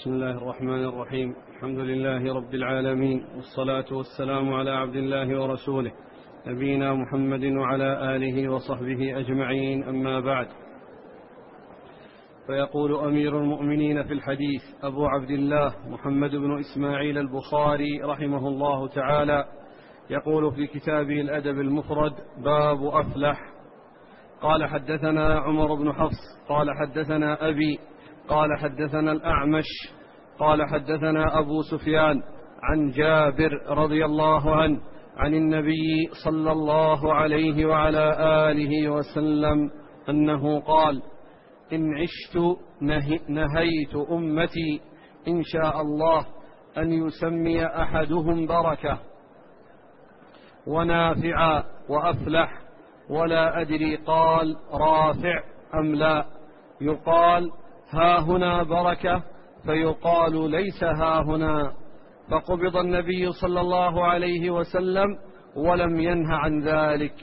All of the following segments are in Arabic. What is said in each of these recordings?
بسم الله الرحمن الرحيم. الحمد لله رب العالمين، والصلاة والسلام على عبد الله ورسوله نبينا محمد وعلى آله وصحبه أجمعين، أما بعد. فيقول أمير المؤمنين في الحديث أبو عبد الله محمد بن إسماعيل البخاري رحمه الله تعالى، يقول في كتابه الأدب المفرد: باب أفلح. قال: حدثنا عمر بن حفص قال حدثنا أبي قال حدثنا الأعمش قال حدثنا أبو سفيان عن جابر رضي الله عنه عن النبي صلى الله عليه وعلى آله وسلم أنه قال: إن عشت نهيت أمتي إن شاء الله أن يسمي أحدهم بركة ونافعا وأفلح، ولا أدري قال رافع أم لا، يقال ها هنا بركة فيقال ليس ها هنا، فقبض النبي صلى الله عليه وسلم ولم ينه عن ذلك.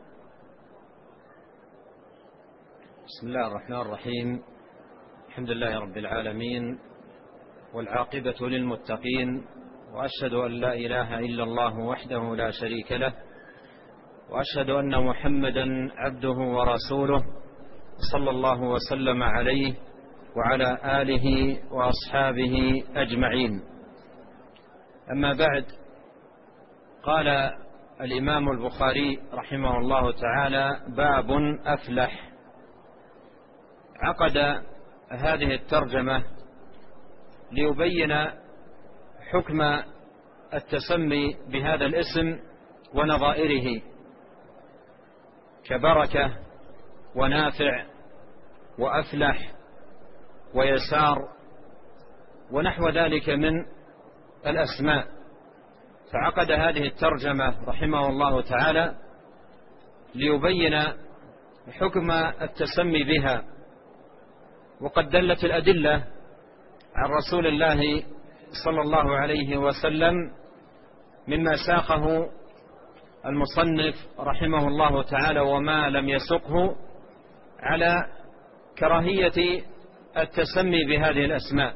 بسم الله الرحمن الرحيم. الحمد لله رب العالمين، والعاقبة للمتقين، وأشهد أن لا إله إلا الله وحده لا شريك له، وأشهد أن محمدا عبده ورسوله صلى الله وسلم عليه وعلى آله وأصحابه أجمعين. أما بعد، قال الإمام البخاري رحمه الله تعالى: باب أفلح. عقد هذه الترجمة ليبين حكم التسمي بهذا الاسم ونظائره كبركة ونافع وأفلح ويسار ونحو ذلك من الأسماء. فعقد هذه الترجمة رحمه الله تعالى ليبين حكم التسمي بها، وقد دلت الأدلة عن رسول الله صلى الله عليه وسلم مما ساقه المصنف رحمه الله تعالى وما لم يسقه على كراهية التسمي بهذه الأسماء،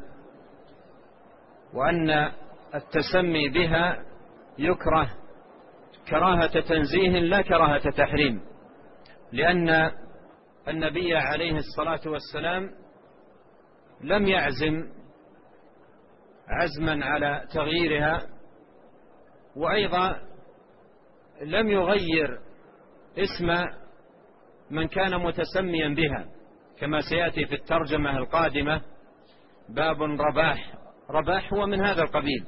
وأن التسمي بها يكره كراهة تنزيه لا كراهة تحريم، لأن النبي عليه الصلاة والسلام لم يعزم عزما على تغييرها، وأيضا لم يغير اسم من كان متسميا بها، كما سيأتي في الترجمة القادمة: باب رباح. رباح هو من هذا القبيل،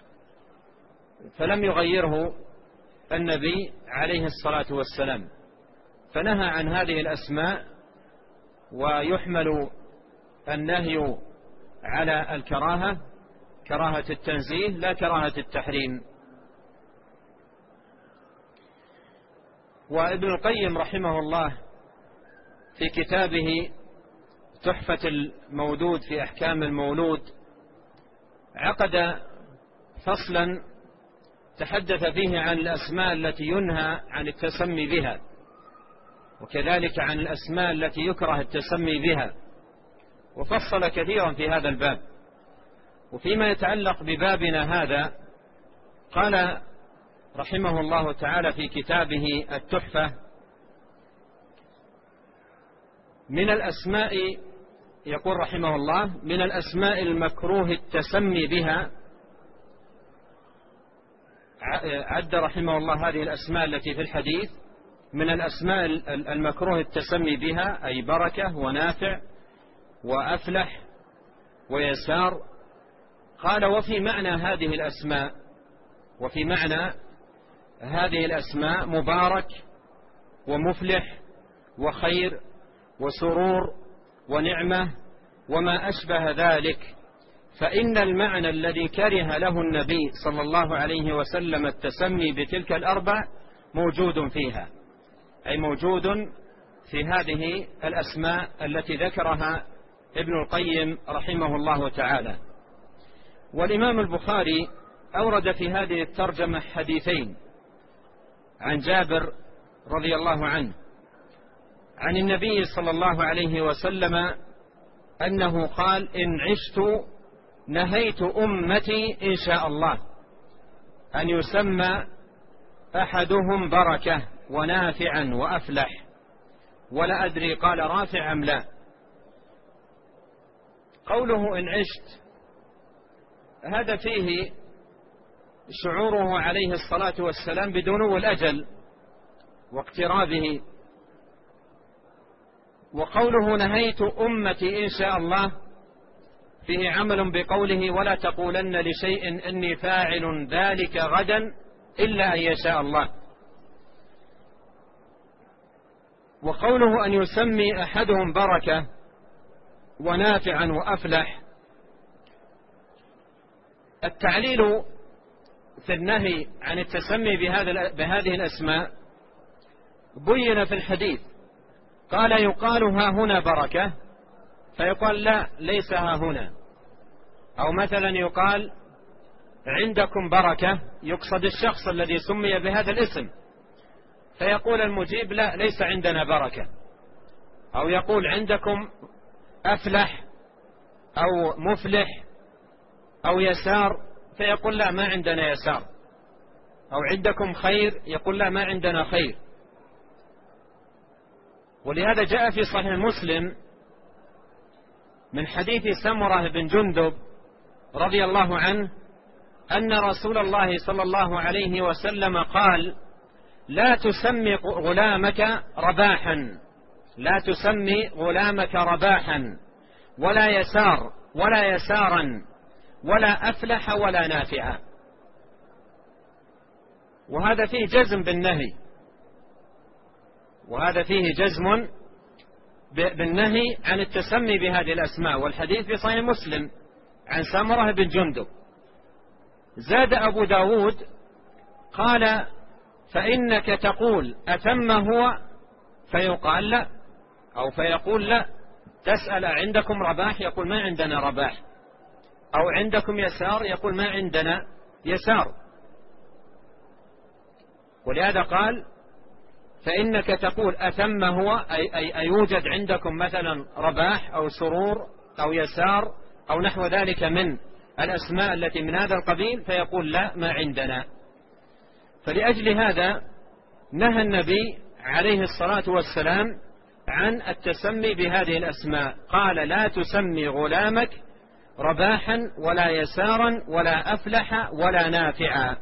فلم يغيره النبي عليه الصلاة والسلام، فنهى عن هذه الأسماء، ويحمل النهي على الكراهة، كراهة التنزيه لا كراهة التحريم. وابن القيم رحمه الله في كتابه تحفة المودود في أحكام المولود عقد فصلا تحدث فيه عن الأسماء التي ينهى عن التسمي بها، وكذلك عن الأسماء التي يكره التسمي بها، وفصل كثيرا في هذا الباب. وفيما يتعلق ببابنا هذا قال رحمه الله تعالى في كتابه التحفة: من الأسماء، يقول رحمه الله: من الأسماء المكروه التسمي بها، عد رحمه الله هذه الأسماء التي في الحديث من الأسماء المكروه التسمي بها، أي بركة ونافع وأفلح ويسار. قال: وفي معنى هذه الأسماء مبارك ومفلح وخير وسرور ونعمة وما أشبه ذلك، فإن المعنى الذي كره له النبي صلى الله عليه وسلم التسمي بتلك الأربع موجود فيها، أي موجود في هذه الأسماء التي ذكرها ابن القيم رحمه الله تعالى. والإمام البخاري أورد في هذه الترجمة حديثين عن جابر رضي الله عنه عن النبي صلى الله عليه وسلم أنه قال: إن عشت نهيت أمتي إن شاء الله أن يسمى أحدهم بركة ونافعا وأفلح، ولا أدري قال رافع أم لا. قوله إن عشت هذا فيه شعوره عليه الصلاة والسلام بدنو الأجل واقترابه. وقوله نهيت أمتي إن شاء الله فيه عمل بقوله ولا تقولن لشيء إني فاعل ذلك غدا إلا أن يشاء الله. وقوله أن يسمي أحدهم بركة ونافعا وأفلح، التعليل في النهي عن التسمي بهذه الأسماء بين في الحديث. قال يقال ها هنا بركة، فيقال لا ليس ها هنا. أو مثلا يقال عندكم بركة، يقصد الشخص الذي سمي بهذا الاسم، فيقول المجيب لا ليس عندنا بركة. أو يقول عندكم أفلح أو مفلح أو يسار، فيقول لا ما عندنا يسار. أو عندكم خير، يقول لا ما عندنا خير. ولهذا جاء في صحيح مسلم من حديث سمرة بن جندب رضي الله عنه أن رسول الله صلى الله عليه وسلم قال لا تسمي غلامك رباحا، لا تسمي غلامك رباحا ولا يسار ولا يسارا ولا أفلح ولا نافعا. وهذا فيه جزم بالنهي، وهذا فيه جزم بالنهي عن التسمي بهذه الأسماء. والحديث في صحيح مسلم عن سمرة بن جندب. زاد أبو داود قال فإنك تقول أتم هو، فيقال لا، أو فيقول لا. تسأل عندكم رباح، يقول ما عندنا رباح. أو عندكم يسار، يقول ما عندنا يسار. ولهذا قال فإنك تقول أتم هو، أي يوجد عندكم مثلا رباح أو سرور أو يسار أو نحو ذلك من الأسماء التي من هذا القبيل، فيقول لا ما عندنا. فلأجل هذا نهى النبي عليه الصلاة والسلام عن التسمي بهذه الأسماء. قال لا تسمي غلامك رباحا ولا يسارا ولا أفلح ولا نافعا.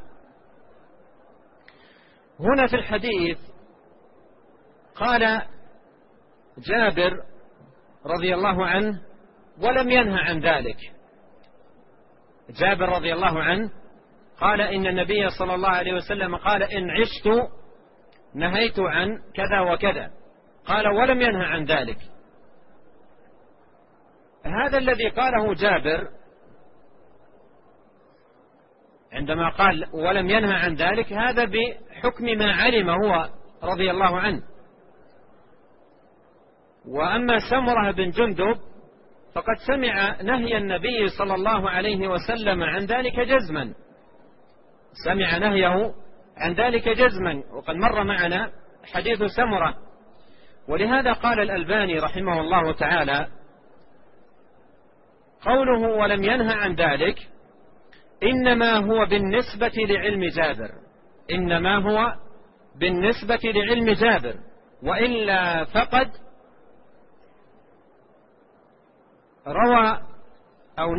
هنا في الحديث قال جابر رضي الله عنه ولم ينهى عن ذلك. جابر رضي الله عنه قال إن النبي صلى الله عليه وسلم قال إن عشت نهيت عن كذا وكذا، قال ولم ينهى عن ذلك. هذا الذي قاله جابر عندما قال ولم ينهى عن ذلك، هذا بحكم ما علم هو رضي الله عنه. وأما سمرة بن جندب فقد سمع نهي النبي صلى الله عليه وسلم عن ذلك جزما، سمع نهيه عن ذلك جزما، وقد مر معنا حديث سمرة. ولهذا قال الألباني رحمه الله تعالى قوله ولم ينهى عن ذلك إنما هو بالنسبة لعلم جابر، إنما هو بالنسبة لعلم جابر، وإلا فقد روى أو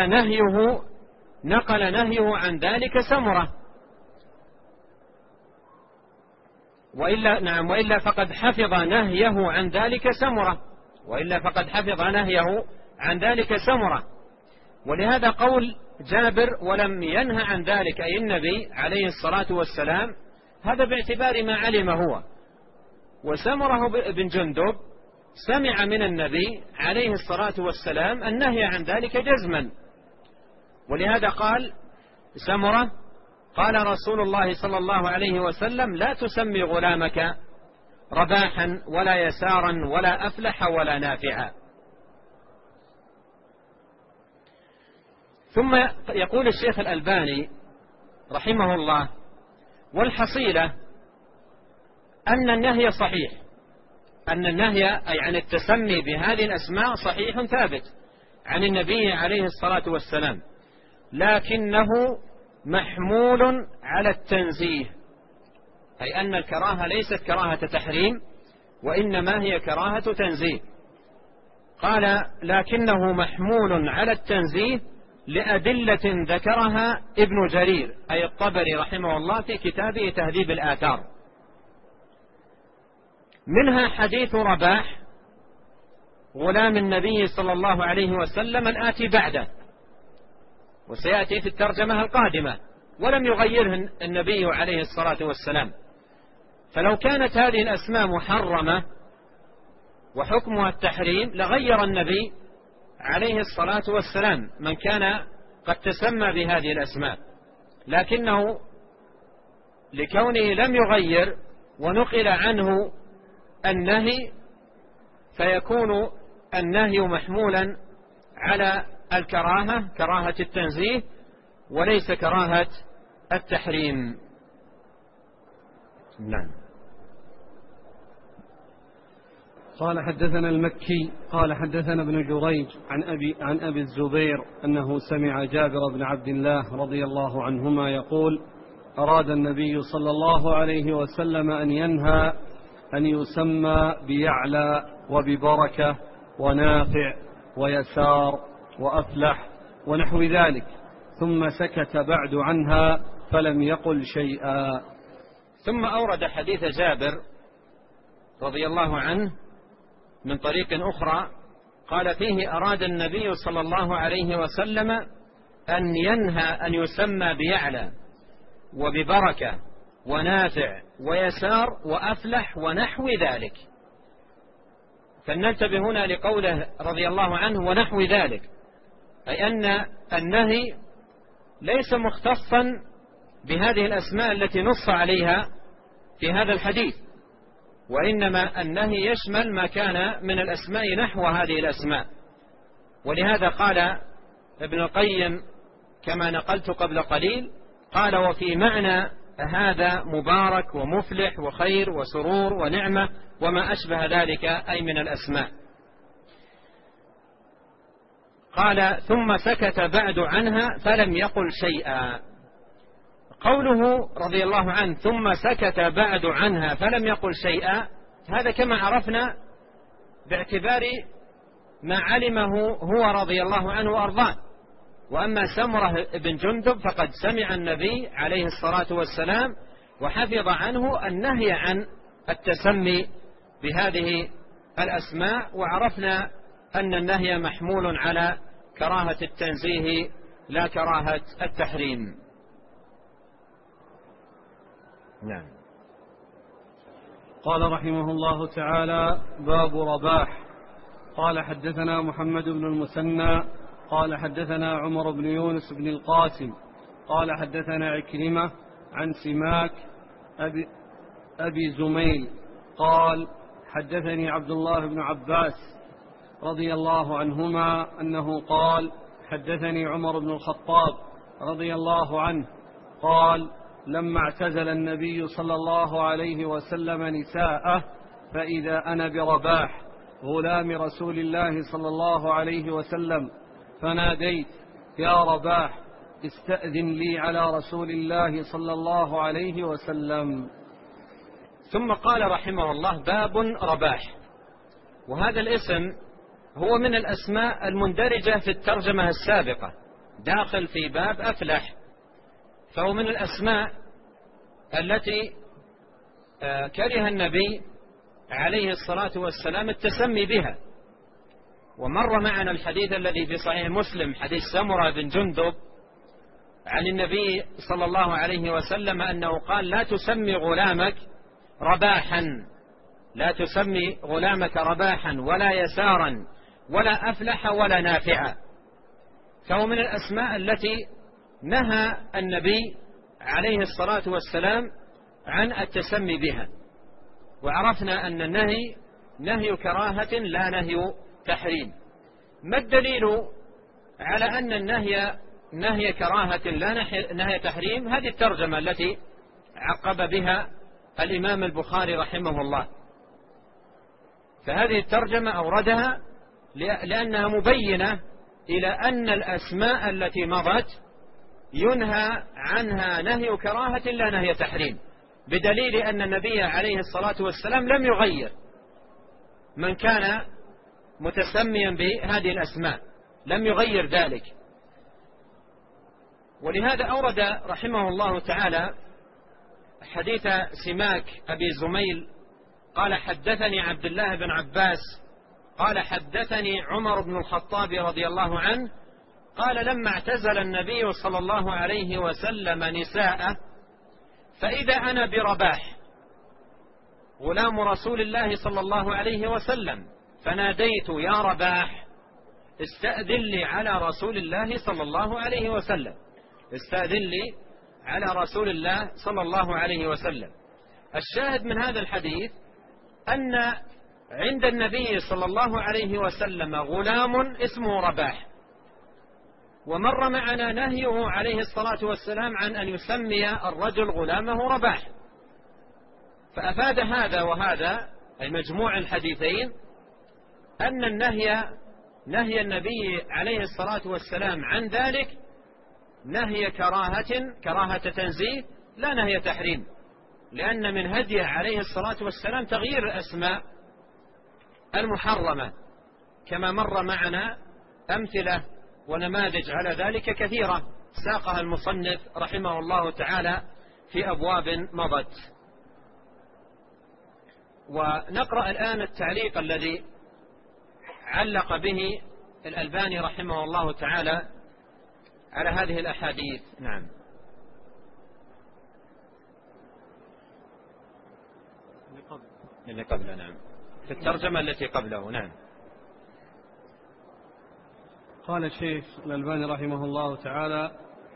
نقل نهيه عن ذلك سمرة، وإلا فقد حفظ نهيه عن ذلك سمرة، وإلا فقد حفظ نهيه عن ذلك سمرة. ولهذا قول جابر ولم ينهى عن ذلك أي النبي عليه الصلاة والسلام، هذا باعتبار ما علم هو. وسمرة بن جندب سمع من النبي عليه الصلاة والسلام النهي عن ذلك جزما. ولهذا قال سمرة قال رسول الله صلى الله عليه وسلم لا تسمي غلامك رباحا ولا يسارا ولا أفلح ولا نافعا. ثم يقول الشيخ الألباني رحمه الله والحصيلة أن النهي صحيح، أن النهي أي عن التسمي بهذه الأسماء صحيح ثابت عن النبي عليه الصلاة والسلام، لكنه محمول على التنزيه، أي أن الكراهة ليست كراهة تحريم وإنما هي كراهة تنزيه. قال لكنه محمول على التنزيه لأدلة ذكرها ابن جرير أي الطبري رحمه الله في كتابه تهذيب الآثار، منها حديث رباح غلام النبي صلى الله عليه وسلم الآتي بعده، وسيأتي في الترجمة القادمة، ولم يغيره النبي عليه الصلاة والسلام. فلو كانت هذه الأسماء محرمة وحكمها التحريم لغير النبي عليه الصلاة والسلام من كان قد تسمى بهذه الأسماء، لكنه لكونه لم يغير ونقل عنه النهي فيكون النهي محمولا على الكراهة، كراهة التنزيه وليس كراهة التحريم. نعم. قال حدثنا المكي قال حدثنا ابن جريج عن أبي الزبير أنه سمع جابر بن عبد الله رضي الله عنهما يقول: أراد النبي صلى الله عليه وسلم أن ينهى أن يسمى بيعلى وببركة ونافع ويسار وأفلح ونحو ذلك، ثم سكت بعد عنها فلم يقل شيئا. ثم أورد حديث جابر رضي الله عنه من طريق أخرى قال فيه: أراد النبي صلى الله عليه وسلم أن ينهى أن يسمى بيعلى وببركة ونافع ويسار وأفلح ونحو ذلك. فلننتبه هنا لقوله رضي الله عنه ونحو ذلك، أي أن النهي ليس مختصا بهذه الأسماء التي نص عليها في هذا الحديث، وإنما النهي يشمل ما كان من الأسماء نحو هذه الأسماء. ولهذا قال ابن القيم كما نقلت قبل قليل، قال: وفي معنى هذا مبارك ومفلح وخير وسرور ونعمة وما أشبه ذلك أي من الأسماء. قال: ثم سكت بعد عنها فلم يقل شيئا. قوله رضي الله عنه ثم سكت بعد عنها فلم يقل شيئا، هذا كما عرفنا باعتبار ما علمه هو رضي الله عنه وأرضاه. وأما سمرة بن جندب فقد سمع النبي عليه الصلاة والسلام وحفظ عنه النهي عن التسمي بهذه الأسماء، وعرفنا أن النهي محمول على كراهة التنزيه لا كراهة التحريم. نعم. قال رحمه الله تعالى: باب رباح. قال حدثنا محمد بن المثنى قال حدثنا عمر بن يونس بن القاسم قال حدثنا عكرمة عن سماك أبي زميل قال حدثني عبد الله بن عباس رضي الله عنهما أنه قال: حدثني عمر بن الخطاب رضي الله عنه قال: لما اعتزل النبي صلى الله عليه وسلم نساءه فإذا أنا برباح غلام رسول الله صلى الله عليه وسلم، فناديت: يا رباح استأذن لي على رسول الله صلى الله عليه وسلم. ثم قال رحمه الله: باب رباح. وهذا الاسم هو من الأسماء المندرجة في الترجمة السابقة، داخل في باب أفلح، فهو من الأسماء التي كره النبي عليه الصلاة والسلام التسمي بها. ومر معنا الحديث الذي في صحيح مسلم، حديث سمرة بن جندب عن النبي صلى الله عليه وسلم أنه قال: لا تسمي غلامك رباحا، لا تسمي غلامك رباحا ولا يسارا ولا أفلح ولا نافعا. فهو من الأسماء التي نهى النبي عليه الصلاة والسلام عن التسمي بها. وعرفنا أن النهي نهي كراهة لا نهي تحريم. ما الدليل على أن النهي نهي كراهة لا نهي تحريم؟ هذه الترجمة التي عقب بها الإمام البخاري رحمه الله. فهذه الترجمة أوردها لأنها مبينة إلى أن الأسماء التي مضت ينهى عنها نهي كراهة لا نهي تحريم، بدليل أن النبي عليه الصلاة والسلام لم يغير من كان متسميا بهذه الأسماء، لم يغير ذلك. ولهذا أورد رحمه الله تعالى حديث سماك أبي زميل قال حدثني عبد الله بن عباس قال حدثني عمر بن الخطاب رضي الله عنه قال لما اعتزل النبي صلى الله عليه وسلم نساءه فإذا أنا برباح غلام رسول الله صلى الله عليه وسلم فناديت يا رباح استأذن لي على رسول الله صلى الله عليه وسلم، استأذن لي على رسول الله صلى الله عليه وسلم. الشاهد من هذا الحديث أن عند النبي صلى الله عليه وسلم غلام اسمه رباح، ومر معنا نهيه عليه الصلاة والسلام عن أن يسمي الرجل غلامه رباح، فأفاد هذا وهذا أي مجموع الحديثين أن نهي النبي عليه الصلاة والسلام عن ذلك نهي كراهة تنزيه لا نهي تحريم، لأن من هديه عليه الصلاة والسلام تغيير الأسماء المحرمة، كما مر معنا أمثلة ونماذج على ذلك كثيرة ساقها المصنف رحمه الله تعالى في أبواب مضت. ونقرأ الآن التعليق الذي علق به الألباني رحمه الله تعالى على هذه الأحاديث. نعم. اللي قبله. نعم، في الترجمة التي قبله. نعم. قال الشيخ الألباني رحمه الله تعالى: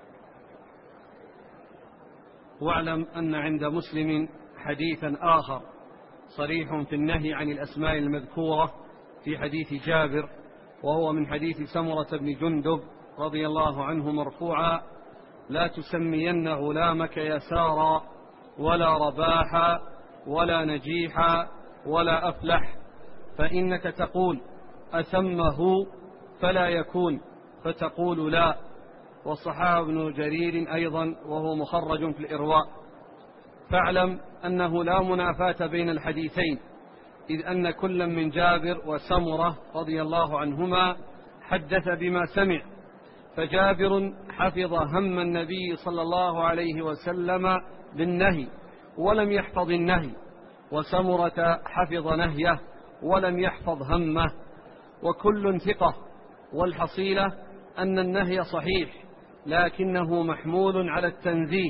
واعلم أن عند مسلم حديثا آخر صريح في النهي عن الأسماء المذكورة في حديث جابر، وهو من حديث سمرة بن جندب رضي الله عنه مرفوعا: لا تسمين غلامك يسارا ولا رباحا ولا نجيحا ولا أفلح، فإنك تقول أسمه فلا يكون، فتقول لا. وصححه ابن جرير أيضا وهو مخرج في الإرواء. فاعلم أنه لا منافاة بين الحديثين، إذ أن كل من جابر وسمرة رضي الله عنهما حدث بما سمع، فجابر حفظ هم النبي صلى الله عليه وسلم بالنهي ولم يحفظ النهي، وسمرة حفظ نهيه ولم يحفظ همه، وكل ثقة. والحصيلة أن النهي صحيح لكنه محمول على التنزيه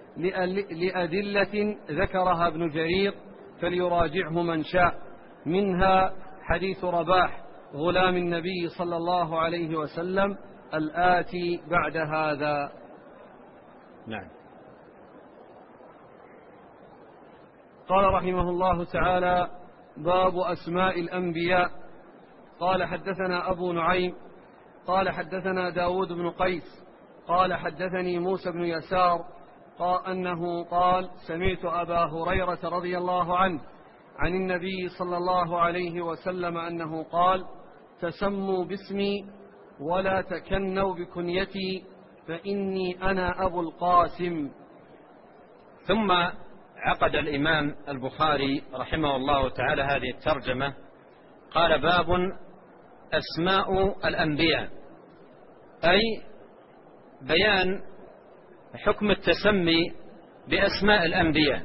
لأدلة ذكرها ابن جرير فليراجعه من شاء، منها حديث رباح غلام النبي صلى الله عليه وسلم الآتي بعد هذا. نعم. قال رحمه الله تعالى: باب أسماء الأنبياء. قال حدثنا أبو نعيم قال حدثنا داود بن قيس قال حدثني موسى بن يسار أنه قال: سمعت أبا هريرة رضي الله عنه عن النبي صلى الله عليه وسلم أنه قال: تسموا باسمي ولا تكنوا بكنيتي فإني أنا أبو القاسم. ثم عقد الإمام البخاري رحمه الله تعالى هذه الترجمة، قال: باب أسماء الأنبياء، أي بيان حكم التسمي بأسماء الأنبياء.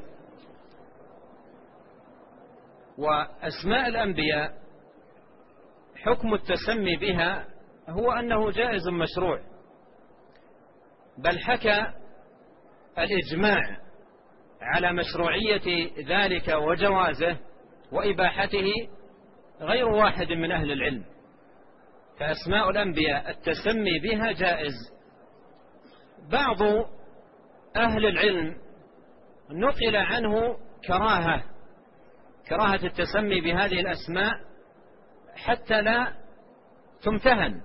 وأسماء الأنبياء حكم التسمي بها هو أنه جائز مشروع، بل حكى الإجماع على مشروعية ذلك وجوازه وإباحته غير واحد من أهل العلم، فأسماء الأنبياء التسمي بها جائز. بعض أهل العلم نقل عنه كراهة التسمي بهذه الأسماء حتى لا تمتهن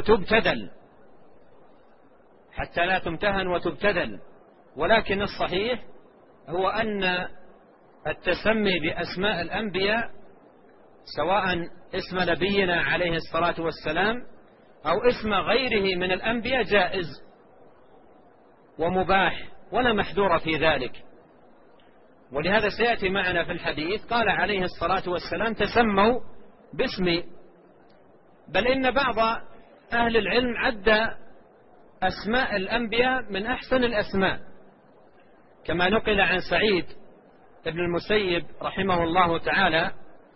وتبتذل، ولكن الصحيح هو أن التسمي بأسماء الأنبياء سواء اسم نبينا عليه الصلاة والسلام أو اسم غيره من الأنبياء جائز ومباح ولا محذور في ذلك. ولهذا سيأتي معنا في الحديث قال عليه الصلاة والسلام تسموا باسمي. بل إن بعض أهل العلم عد أسماء الأنبياء من أحسن الأسماء، كما نقل عن سعيد بن المسيب رحمه الله تعالى،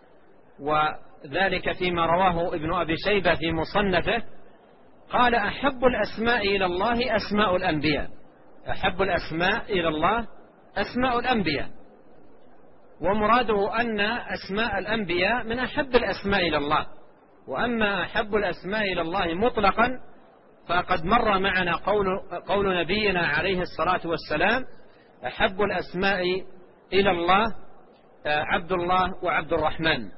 وذلك فيما رواه ابن أبي شيبة في مصنفه، قال أحب الأسماء إلى الله أسماء الأنبياء. أحب الأسماء إلى الله أسماء الأنبياء، ومراده أن أسماء الأنبياء من أحب الأسماء إلى الله. وأما أحب الأسماء إلى الله مطلقا فقد مر معنا قول نبينا عليه الصلاة والسلام أحب الأسماء إلى الله عبد الله وعبد الرحمن.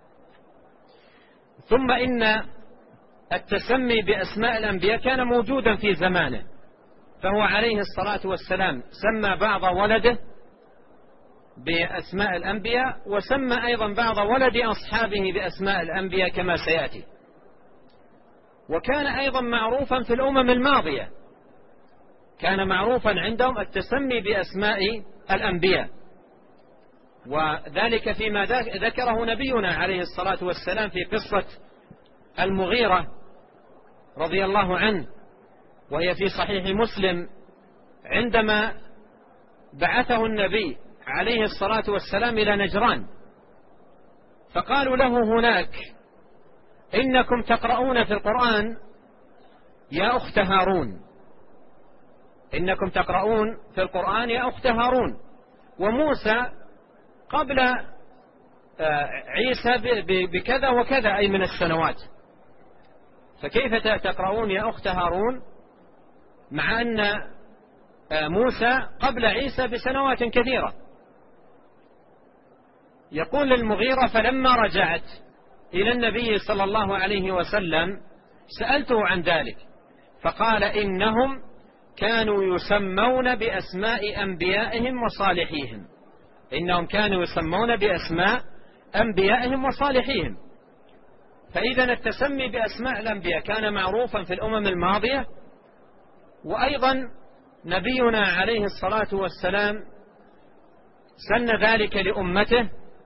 ثم إن التسمي بأسماء الأنبياء كان موجودا في زمانه، فهو عليه الصلاة والسلام سمى بعض ولده بأسماء الأنبياء، وسمى أيضا بعض ولد أصحابه بأسماء الأنبياء كما سيأتي. وكان أيضا معروفا في الأمم الماضية، كان معروفا عندهم التسمي بأسماء الأنبياء، وذلك فيما ذكره نبينا عليه الصلاة والسلام في قصة المغيرة رضي الله عنه، وهي في صحيح مسلم، عندما بعثه النبي عليه الصلاة والسلام إلى نجران، فقالوا له هناك إنكم تقرؤون في القرآن يا أخت هارون، إنكم تقرؤون في القرآن يا أخت هارون، وموسى قبل عيسى بكذا وكذا أي من السنوات، فكيف تقرؤون يا أخت هارون مع أن موسى قبل عيسى بسنوات كثيرة؟ يقول المغيرة فلما رجعت إلى النبي صلى الله عليه وسلم سألته عن ذلك، فقال إنهم كانوا يسمون بأسماء أنبيائهم وصالحيهم، إنهم كانوا يسمون بأسماء أنبيائهم وصالحيهم. فإذا التسمي بأسماء الأنبياء كان معروفا في الأمم الماضية، وأيضا نبينا عليه الصلاة والسلام سن ذلك لأمته،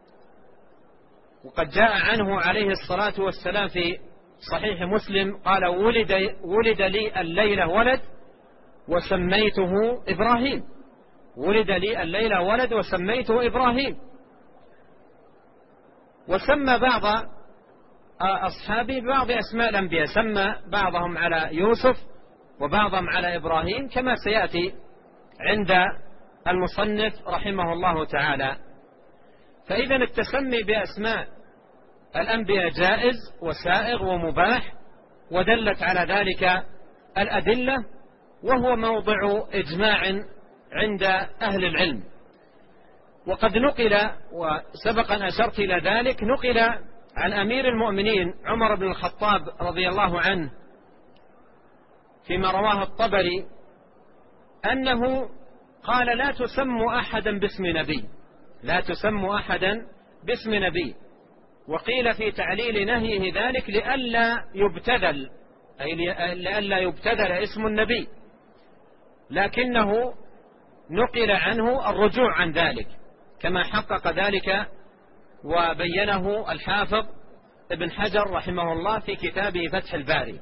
وقد جاء عنه عليه الصلاة والسلام في صحيح مسلم قال ولد لي الليلة ولد وسميته إبراهيم، ولد لي الليلة ولد وسميته إبراهيم. وسمى بعض أصحابه ببعض أسماء الأنبياء، سمى بعضهم على يوسف وبعضهم على إبراهيم كما سيأتي عند المصنف رحمه الله تعالى. فإذا التسمي بأسماء الأنبياء جائز وسائغ ومباح، ودلت على ذلك الأدلة، وهو موضع إجماع عند أهل العلم. وقد نقل، وسبق أن أشرت إلى ذلك، نقل عن أمير المؤمنين عمر بن الخطاب رضي الله عنه فيما رواه الطبري أنه قال لا تسموا أحدا باسم نبي، لا تسموا أحدا باسم نبي. وقيل في تعليل نهيه ذلك لئلا يبتذل، أي لئلا يبتذل اسم النبي، لكنه نقل عنه الرجوع عن ذلك كما حقق ذلك وبينه الحافظ ابن حجر رحمه الله في كتابه فتح الباري.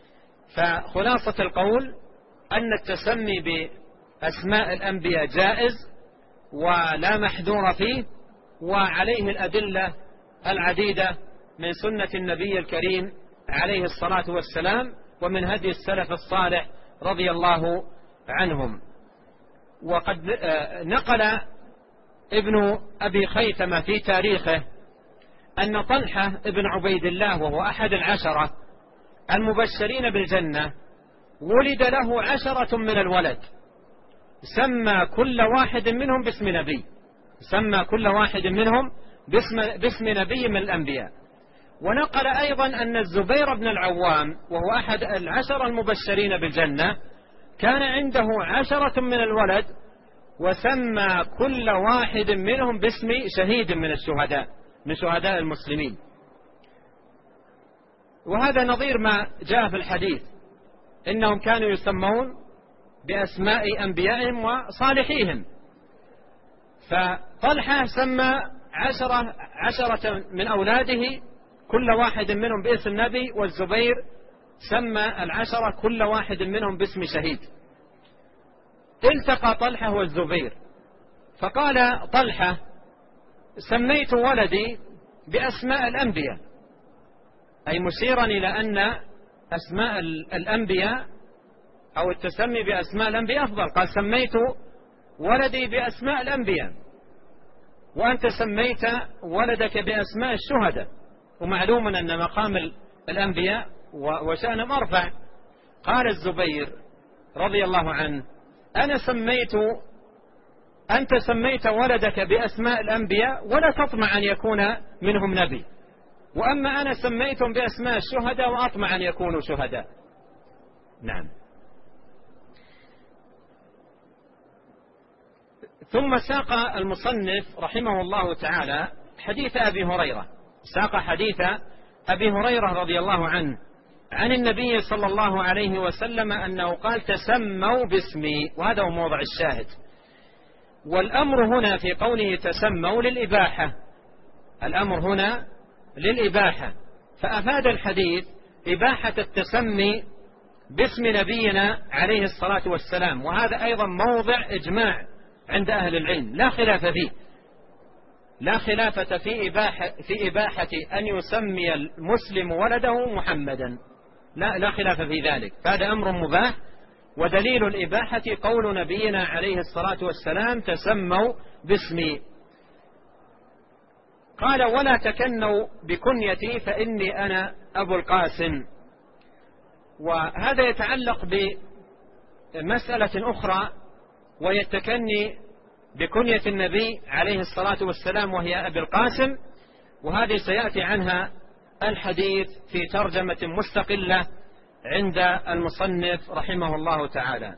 فخلاصة القول أن التسمي بأسماء الأنبياء جائز ولا محذور فيه، وعليه الأدلة العديدة من سنة النبي الكريم عليه الصلاة والسلام ومن هدي السلف الصالح رضي الله عنهم. وقد نقل ابن أبي خيثمة في تاريخه أن طلحة ابن عبيد الله وهو أحد العشرة المبشرين بالجنة ولد له 10 من الولد، سمى كل واحد منهم باسم نبي، سمى كل واحد منهم باسم نبي من الأنبياء. ونقل أيضا أن الزبير بن العوام وهو أحد 10 المبشرين بالجنة كان عنده 10 من الولد، وسمى كل واحد منهم باسم شهيد من الشهداء، من شهداء المسلمين. وهذا نظير ما جاء في الحديث إنهم كانوا يسمون بأسماء أنبيائهم وصالحيهم. فطلحة سمى 10 من أولاده كل واحد منهم باسم نبي، والزبير سمى 10 كل واحد منهم باسم شهيد. التقى طلحة والزبير، فقال طلحة: سميت ولدي بأسماء الأنبياء، أي مشيرا إلى أن أسماء الأنبياء أو التسمي بأسماء الأنبياء أفضل. قال: سميت ولدي بأسماء الأنبياء، وأنت سميت ولدك بأسماء الشهداء، ومعلوم أن مقام الأنبياء وشأنهم أرفع. قال الزبير رضي الله عنه: أنت سميت ولدك بأسماء الأنبياء ولا تطمع أن يكون منهم نبي، وأما أنا سميتهم بأسماء الشهداء وأطمع أن يكونوا شهداء. نعم. ثم ساق المصنف رحمه الله تعالى حديث أبي هريرة، ساق حديث أبي هريرة رضي الله عنه عن النبي صلى الله عليه وسلم أنه قال: تسموا باسمي، وهذا هو موضع الشاهد. والأمر هنا في قوله تسموا للإباحة، الأمر هنا للإباحة، فأفاد الحديث إباحة التسمي باسم نبينا عليه الصلاة والسلام، وهذا أيضا موضع إجماع عند أهل العلم، لا خلاف فيه، لا خلافة في إباحة أن يسمي المسلم ولده محمدا، لا خلاف في ذلك، هذا أمر مباح. ودليل الإباحة قول نبينا عليه الصلاة والسلام: تسموا باسمي. قال: ولا تكنوا بكنيتي فإني أنا أبو القاسم. وهذا يتعلق بمسألة أخرى، وهي التكني بكنية النبي عليه الصلاة والسلام وهي أبي القاسم، وهذه سيأتي عنها الحديث في ترجمة مستقلة عند المصنف رحمه الله تعالى.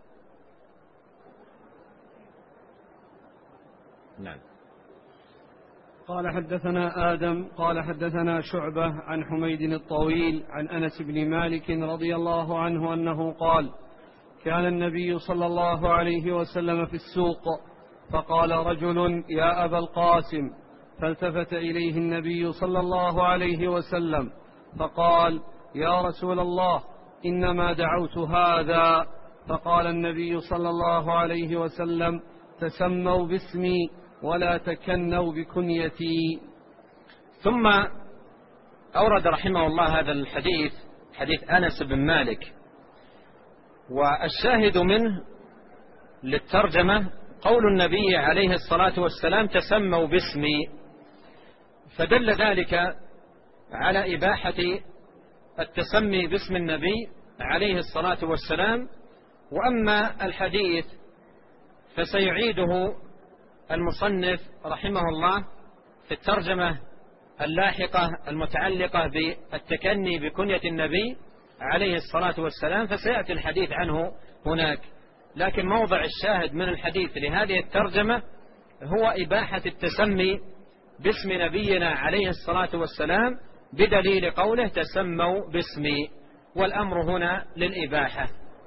نعم. قال: حدثنا آدم قال: حدثنا شعبة عن حميد الطويل عن أنس بن مالك رضي الله عنه أنه قال: كان النبي صلى الله عليه وسلم في السوق، فقال رجل: يا أبا القاسم، فالتفت إليه النبي صلى الله عليه وسلم فقال: يا رسول الله، إنما دعوت هذا. فقال النبي صلى الله عليه وسلم: تسموا باسمي ولا تكنوا بكنيتي. ثم أورد رحمه الله هذا الحديث، حديث أنس بن مالك، والشاهد منه للترجمة قول النبي عليه الصلاة والسلام: تسموا باسمي، فدل ذلك على إباحة التسمي باسم النبي عليه الصلاة والسلام. وأما الحديث فسيعيده المصنف رحمه الله في الترجمة اللاحقة المتعلقة بالتكني بكنية النبي عليه الصلاة والسلام، فسيأتي الحديث عنه هناك. لكن موضع الشاهد من الحديث لهذه الترجمة هو إباحة التسمي باسم نبينا عليه الصلاة والسلام، بدليل قوله: تسموا باسمي، والأمر هنا للإباحة.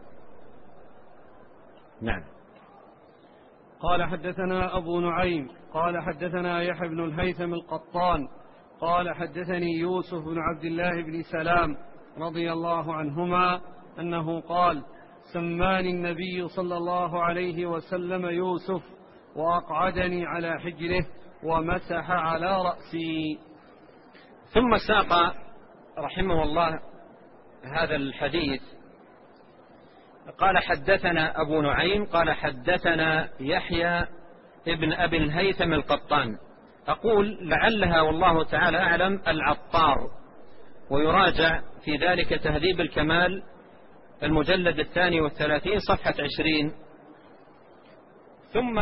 نعم. قال: حدثنا أبو نعيم قال: حدثنا يحيى بن الهيثم القطان قال: حدثني يوسف بن عبد الله بن سلام رضي الله عنهما أنه قال: سماني النبي صلى الله عليه وسلم يوسف، وأقعدني على حجره ومسح على رأسي. ثم ساق رحمه الله هذا الحديث قال: حدثنا أبو نعيم قال: حدثنا يحيى ابن أبي الهيثم القطان. أقول لعلها والله تعالى أعلم العطار، ويراجع في ذلك تهذيب الكمال المجلد 32 صفحة 20. ثم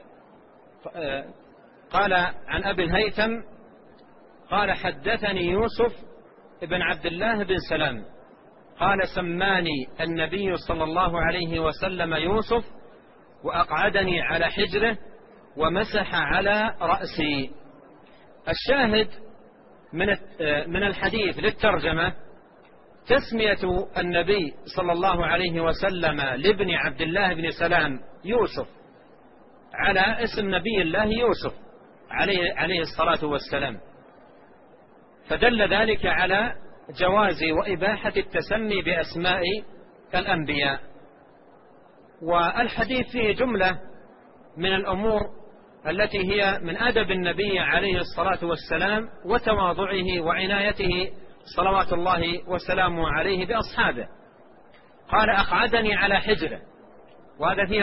قال عن أبي الهيثم قال: حدثني يوسف ابن عبد الله بن سلام قال: سماني النبي صلى الله عليه وسلم يوسف، وأقعدني على حجره ومسح على رأسي. الشاهد من الحديث للترجمة تسمية النبي صلى الله عليه وسلم لابن عبد الله بن سلام يوسف على اسم نبي الله يوسف عليه الصلاة والسلام، فدل ذلك على جواز وإباحة التسمي بأسماء الأنبياء. والحديث فيه جملة من الأمور التي هي من أدب النبي عليه الصلاة والسلام وتواضعه وعنايته صلوات الله وسلامه عليه بأصحابه. قال أقعدني على حجره، وهذا فيه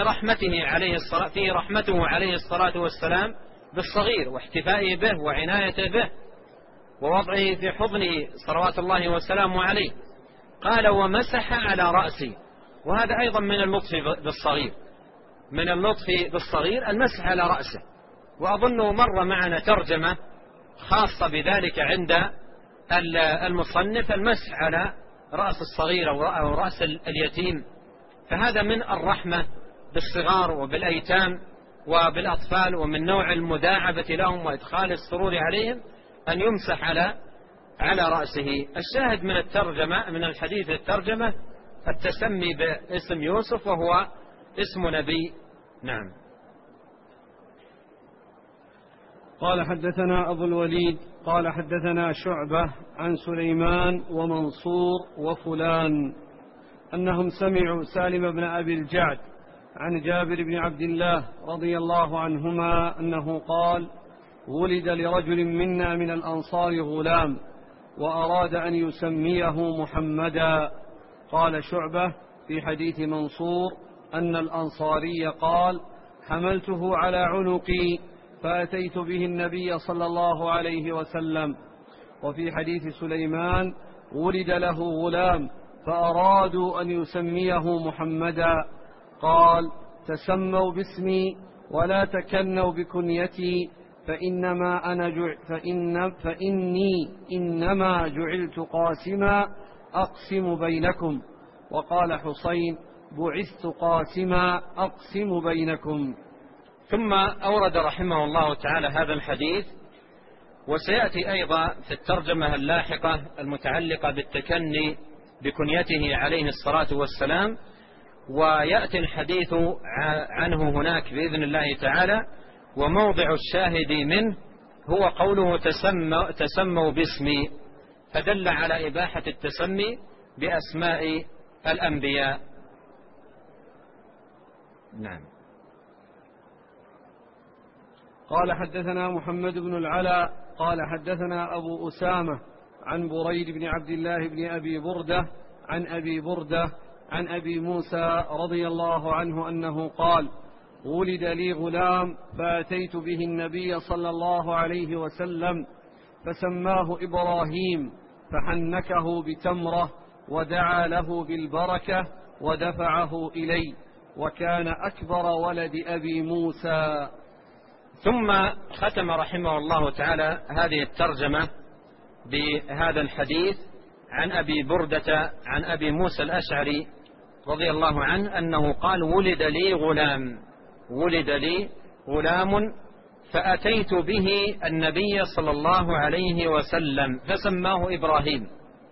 رحمته عليه الصلاة والسلام بالصغير واحتفائه به وعنايته به ووضعه في حضنه صلوات الله وسلامه عليه. قال ومسح على رأسي، وهذا أيضا من اللطف بالصغير المسح على رأسه. وأظنه مر معنا ترجمة خاصة بذلك عند المصنف، المسح على رأس الصغير أو رأس اليتيم. فهذا من الرحمة بالصغار وبالأيتام وبالأطفال، ومن نوع المداعبة لهم وإدخال السرور عليهم أن يمسح على رأسه. الشاهد من الترجمة من الحديث الترجمة التسمي باسم يوسف وهو اسم نبي. نعم. قال حدثنا أبو الوليد قال حدثنا شعبة عن سليمان ومنصور وفلان أنهم سمعوا سالم بن أبي الجعد عن جابر بن عبد الله رضي الله عنهما أنه قال ولد لرجل منا من الأنصار غلام وأراد أن يسميه محمدا. قال شعبة في حديث منصور أن الأنصاري قال حملته على عنقي فأتيت به النبي صلى الله عليه وسلم. وفي حديث سليمان ولد له غلام فأرادوا أن يسميه محمدا. قال تسموا باسمي ولا تكنوا بكنيتي فإني إنما جعلت قاسما أقسم بينكم. وقال حسين بعثت قاسما أقسم بينكم. ثم أورد رحمه الله تعالى هذا الحديث، وسيأتي أيضا في الترجمة اللاحقة المتعلقة بالتكني بكنيته عليه الصلاة والسلام، ويأتي الحديث عنه هناك بإذن الله تعالى. وموضع الشاهد منه هو قوله تسموا باسمي، فدل على إباحة التسمي بأسماء الأنبياء. نعم. قال حدثنا محمد بن العلاء قال حدثنا أبو أسامة عن بريد بن عبد الله بن أبي بردة عن أبي بردة عن أبي موسى رضي الله عنه أنه قال ولد لي غلام فأتيت به النبي صلى الله عليه وسلم فسماه إبراهيم فحنكه بتمرة ودعا له بالبركة ودفعه إلي، وكان أكبر ولد أبي موسى. ثم ختم رحمه الله تعالى هذه الترجمة بهذا الحديث عن أبي بردة عن أبي موسى الأشعري رضي الله عنه أنه قال ولد لي غلام فأتيت به النبي صلى الله عليه وسلم فسماه إبراهيم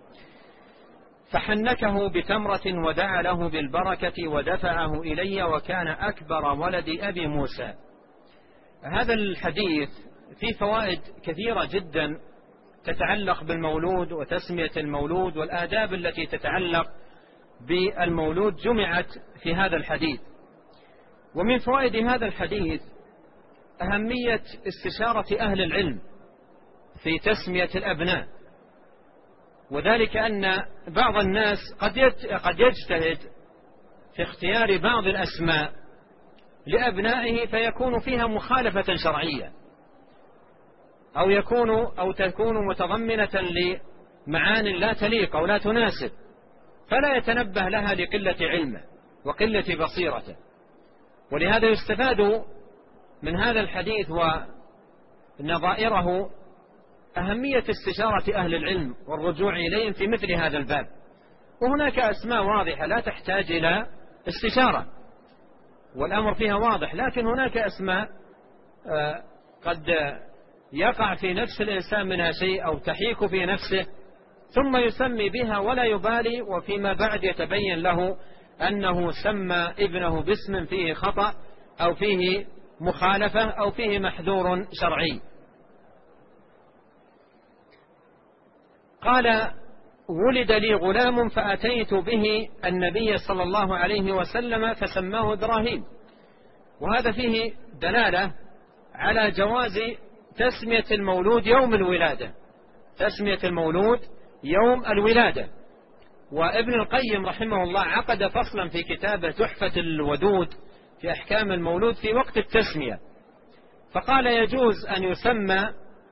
فحنكه بتمرة ودعا له بالبركة ودفعه إلي، وكان أكبر ولد أبي موسى. هذا الحديث فيه فوائد كثيرة جدا تتعلق بالمولود وتسمية المولود والآداب التي تتعلق بالمولود جمعت في هذا الحديث. ومن فوائد هذا الحديث أهمية استشارة أهل العلم في تسمية الأبناء، وذلك أن بعض الناس قد يجتهد في اختيار بعض الأسماء لأبنائه فيكون فيها مخالفة شرعية أو تكون متضمنة لمعان لا تليق أو لا تناسب، فلا يتنبه لها لقلة علمه وقلة بصيرته. ولهذا يستفاد من هذا الحديث ونظائره أهمية استشارة أهل العلم والرجوع إليهم في مثل هذا الباب. وهناك أسماء واضحة لا تحتاج إلى استشارة والأمر فيها واضح، لكن هناك أسماء قد يقع في نفس الإنسان منها شيء أو تحيك في نفسه ثم يسمي بها ولا يبالي، وفيما بعد يتبين له أنه سمى ابنه باسم فيه خطأ أو فيه مخالفة أو فيه محذور شرعي. قال: ولد لي غلام فأتيت به النبي صلى الله عليه وسلم فسماه إبراهيم. وهذا فيه دلالة على جواز تسمية المولود يوم الولادة، تسمية المولود يوم الولادة. وابن القيم رحمه الله عقد فصلا في كتابه تحفة الودود في أحكام المولود في وقت التسمية، فقال: يجوز أن يسمى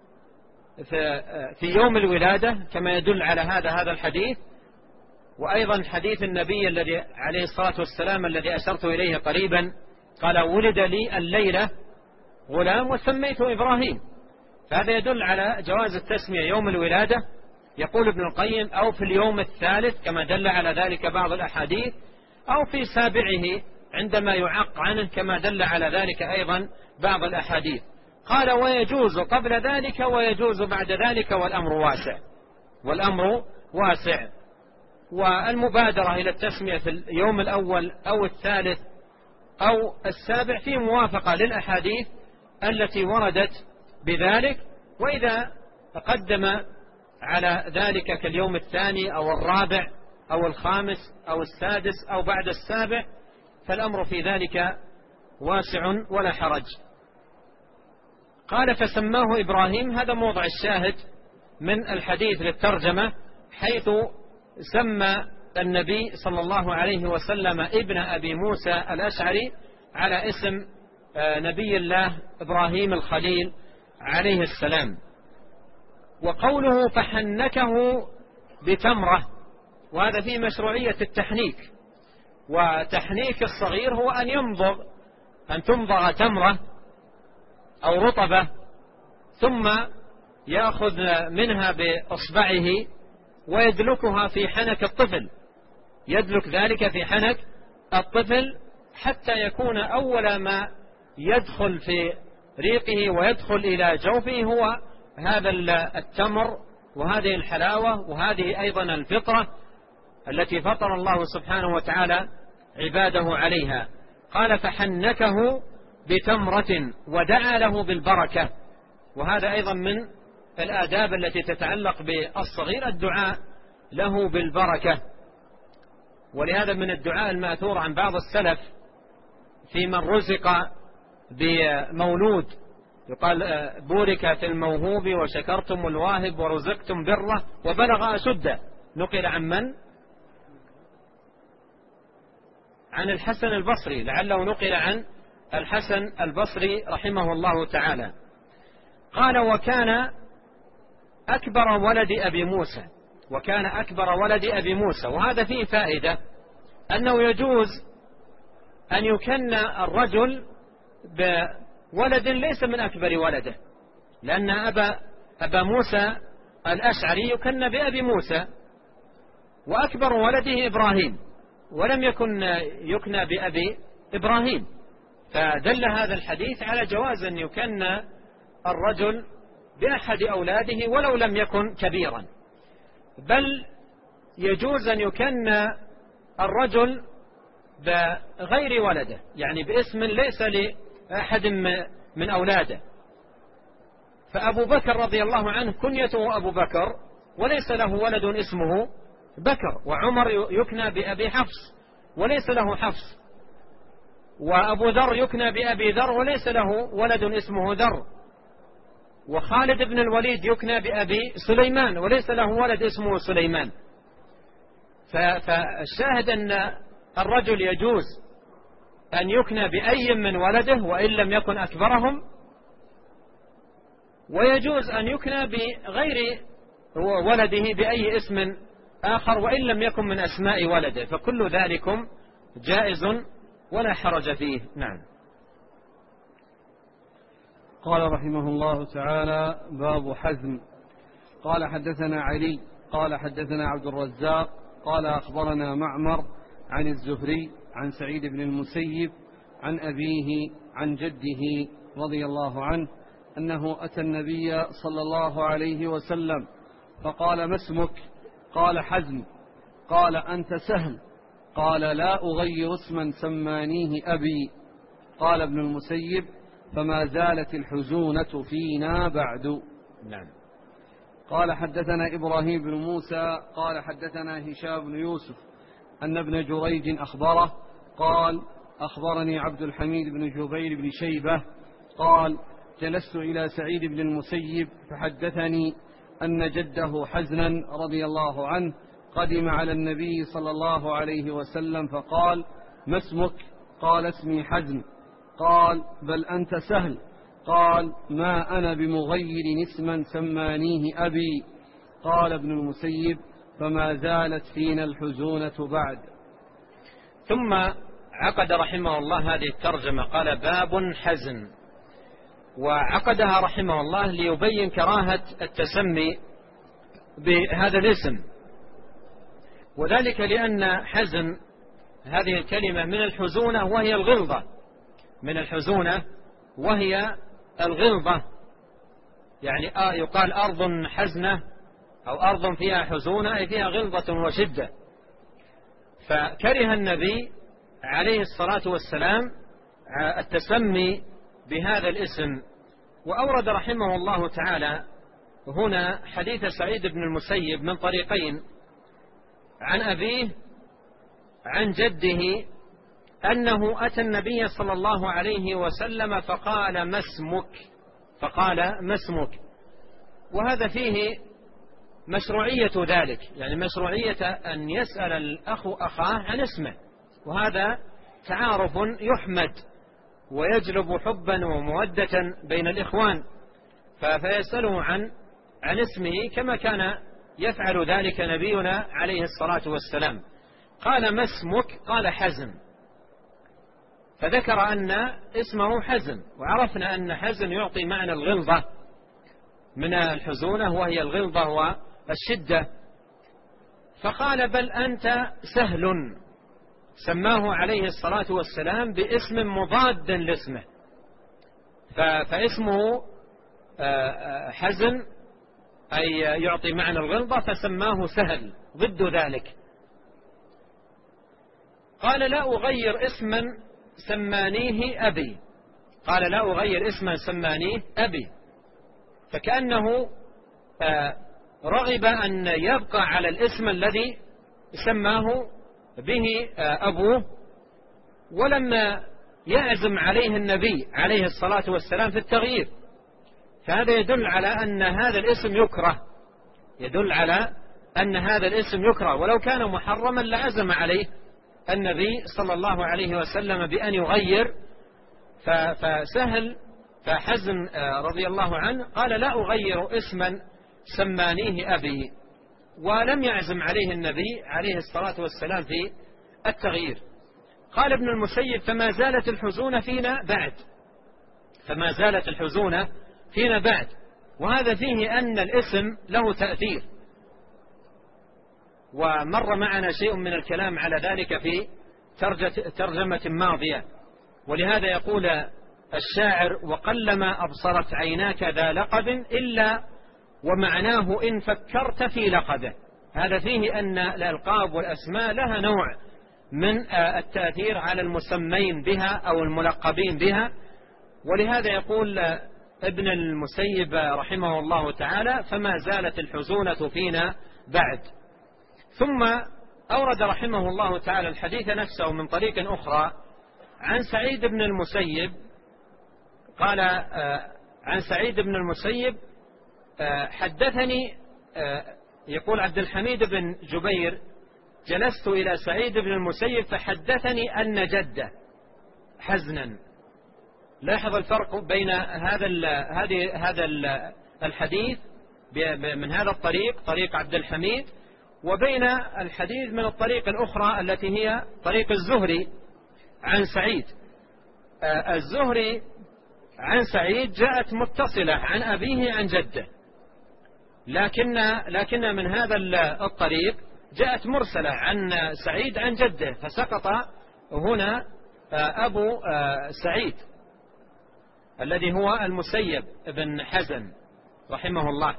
في يوم الولادة كما يدل على هذا الحديث، وأيضا حديث النبي الذي عليه الصلاة والسلام الذي أشرت إليه قريبا، قال: ولد لي الليلة غلام وسميته إبراهيم. فهذا يدل على جواز التسمية يوم الولادة. يقول ابن القيم: أو في اليوم الثالث كما دل على ذلك بعض الأحاديث، أو في سابعه عندما يعق عنه كما دل على ذلك أيضا بعض الأحاديث. قال: ويجوز قبل ذلك ويجوز بعد ذلك، والأمر واسع، والأمر واسع. والمبادرة إلى التسمية في اليوم الأول أو الثالث أو السابع في موافقة للأحاديث التي وردت بذلك. وإذا تقدم على ذلك كاليوم الثاني أو الرابع أو الخامس أو السادس أو بعد السابع فالأمر في ذلك واسع ولا حرج. قال: فسماه إبراهيم. هذا موضع الشاهد من الحديث للترجمة، حيث سمى النبي صلى الله عليه وسلم ابن أبي موسى الأشعري على اسم نبي الله إبراهيم الخليل عليه السلام. وقوله: فحنكه بتمرة، وهذا في مشروعية التحنيك. وتحنيك الصغير هو أن تمضغ تمرة أو رطبة ثم يأخذ منها بإصبعه ويدلكها في حنك الطفل، يدلك ذلك في حنك الطفل حتى يكون أول ما يدخل في ريقه ويدخل إلى جوفه هو هذا التمر وهذه الحلاوة وهذه أيضا الفطرة التي فطر الله سبحانه وتعالى عباده عليها. قال: فحنكه بتمرة ودعا له بالبركة. وهذا أيضا من الآداب التي تتعلق بالصغير الدعاء له بالبركة. ولهذا من الدعاء المأثور عن بعض السلف في من رزق بمولود يقال: بورك في الموهوب وشكرتم الواهب ورزقتم بره وبلغ أشده. نقل عن من؟ عن الحسن البصري، لعله نقل عن الحسن البصري رحمه الله تعالى. قال: وكان أكبر ولد أبي موسى، وكان أكبر ولد أبي موسى. وهذا فيه فائدة أنه يجوز أن يكن الرجل بولد ليس من أكبر ولده، لأن أبا موسى الأشعري يكن بأبي موسى، وأكبر ولده إبراهيم، ولم يكن يكنى بأبي إبراهيم. فدل هذا الحديث على جواز أن يكن الرجل بأحد أولاده ولو لم يكن كبيرا، بل يجوز أن يكن الرجل بغير ولده، يعني باسم ليس لأحد من أولاده. فأبو بكر رضي الله عنه كنيته أبو بكر وليس له ولد اسمه بكر، وعمر يكنى بأبي حفص وليس له حفص، وأبو ذر يكنى بأبي ذر وليس له ولد اسمه ذر، وخالد بن الوليد يكنى بأبي سليمان وليس له ولد اسمه سليمان. فالشاهد أن الرجل يجوز أن يكنى بأي من ولده وإن لم يكن أكبرهم، ويجوز أن يكنى بغير ولده بأي اسم آخر وإن لم يكن من أسماء ولده، فكل ذلكم جائز ولا حرج فيه. نعم. قال رحمه الله تعالى: باب حزم. قال: حدثنا علي قال: حدثنا عبد الرزاق قال: أخبرنا معمر عن الزهري عن سعيد بن المسيب عن أبيه عن جده رضي الله عنه أنه أتى النبي صلى الله عليه وسلم فقال: ما اسمك؟ قال: حزم. قال: أنت سهل. قال: لا أغير اسما سمانيه أبي. قال ابن المسيب: فما زالت الحزونة فينا بعد. نعم. قال: حدثنا إبراهيم بن موسى قال: حدثنا هشام بن يوسف أن ابن جريج أخبره قال: أخبرني عبد الحميد بن جبير بن شيبة قال: جلست إلى سعيد بن المسيب فحدثني أن جده حزنا رضي الله عنه قدم على النبي صلى الله عليه وسلم فقال: ما اسمك؟ قال: اسمي حزن. قال: بل أنت سهل. قال: ما أنا بمغير اسما سمانيه أبي. قال ابن المسيب: فما زالت فينا الحزونة بعد. ثم عقد رحمه الله هذه الترجمة، قال: باب حزن. وعقدها رحمه الله ليبين كراهة التسمي بهذا الاسم، وذلك لأن حزن هذه الكلمة من الحزونة وهي الغلظة، من الحزونة وهي الغلظة، يعني يقال أرض حزنة أو أرض فيها حزونة أي فيها غلظة وشدة. فكره النبي عليه الصلاة والسلام التسمي بهذا الاسم. وأورد رحمه الله تعالى هنا حديث سعيد بن المسيب من طريقين، عن أبيه عن جده أنه أتى النبي صلى الله عليه وسلم فقال: ما اسمك؟ فقال: ما اسمك؟ وهذا فيه مشروعية ذلك، يعني مشروعية أن يسأل الأخ أخاه عن اسمه، وهذا تعارف يحمد ويجلب حبا ومودة بين الإخوان، فيسأله عن اسمه كما كان يفعل ذلك نبينا عليه الصلاة والسلام. قال: ما اسمك؟ قال: حزن. فذكر أن اسمه حزن، وعرفنا أن حزن يعطي معنى الغلظة من الحزونة وهي الغلظة والشدة. فقال: بل أنت سهل. سماه عليه الصلاة والسلام باسم مضاد لاسمه، فاسمه حزن أي يعطي معنى الغلظة، فسماه سهل ضد ذلك. قال: لا أغير اسما سمانيه أبي. قال: لا أغير اسما سمانيه أبي، فكأنه رغب أن يبقى على الاسم الذي سماه به أبوه، ولما يعزم عليه النبي عليه الصلاة والسلام في التغيير، فهذا يدل على أن هذا الاسم يكره، يدل على أن هذا الاسم يكره، ولو كان محرما لعزم عليه النبي صلى الله عليه وسلم بأن يغير. فحزن رضي الله عنه قال: لا أغير اسما سمانيه أبي، ولم يعزم عليه النبي عليه الصلاة والسلام في التغيير. قال ابن المسيب: فما زالت الحزونة فينا بعد. فما زالت الحزونة فينا بعد، وهذا فيه أن الاسم له تأثير، ومر معنا شيء من الكلام على ذلك في ترجمة ماضية. ولهذا يقول الشاعر: وقلما أبصرت عيناك ذا لقب إلا ومعناه إن فكرت في لقبه. هذا فيه أن الألقاب والأسماء لها نوع من التأثير على المسمين بها أو الملقبين بها. ولهذا يقول ابن المسيب رحمه الله تعالى: فما زالت الحزونة فينا بعد. ثم أورد رحمه الله تعالى الحديث نفسه من طريق أخرى عن سعيد بن المسيب. قال عن سعيد بن المسيب: حدثني، يقول عبد الحميد بن جبير: جلست إلى سعيد بن المسيب فحدثني أن جده حزنا. لاحظ الفرق بين هذا الحديث من هذا الطريق، طريق عبد الحميد، وبين الحديث من الطريق الأخرى التي هي طريق الزهري عن سعيد. الزهري عن سعيد جاءت متصلة عن أبيه عن جده، لكن من هذا الطريق جاءت مرسلة عن سعيد عن جده، فسقط هنا أبو سعيد الذي هو المسيب بن حزن رحمه الله.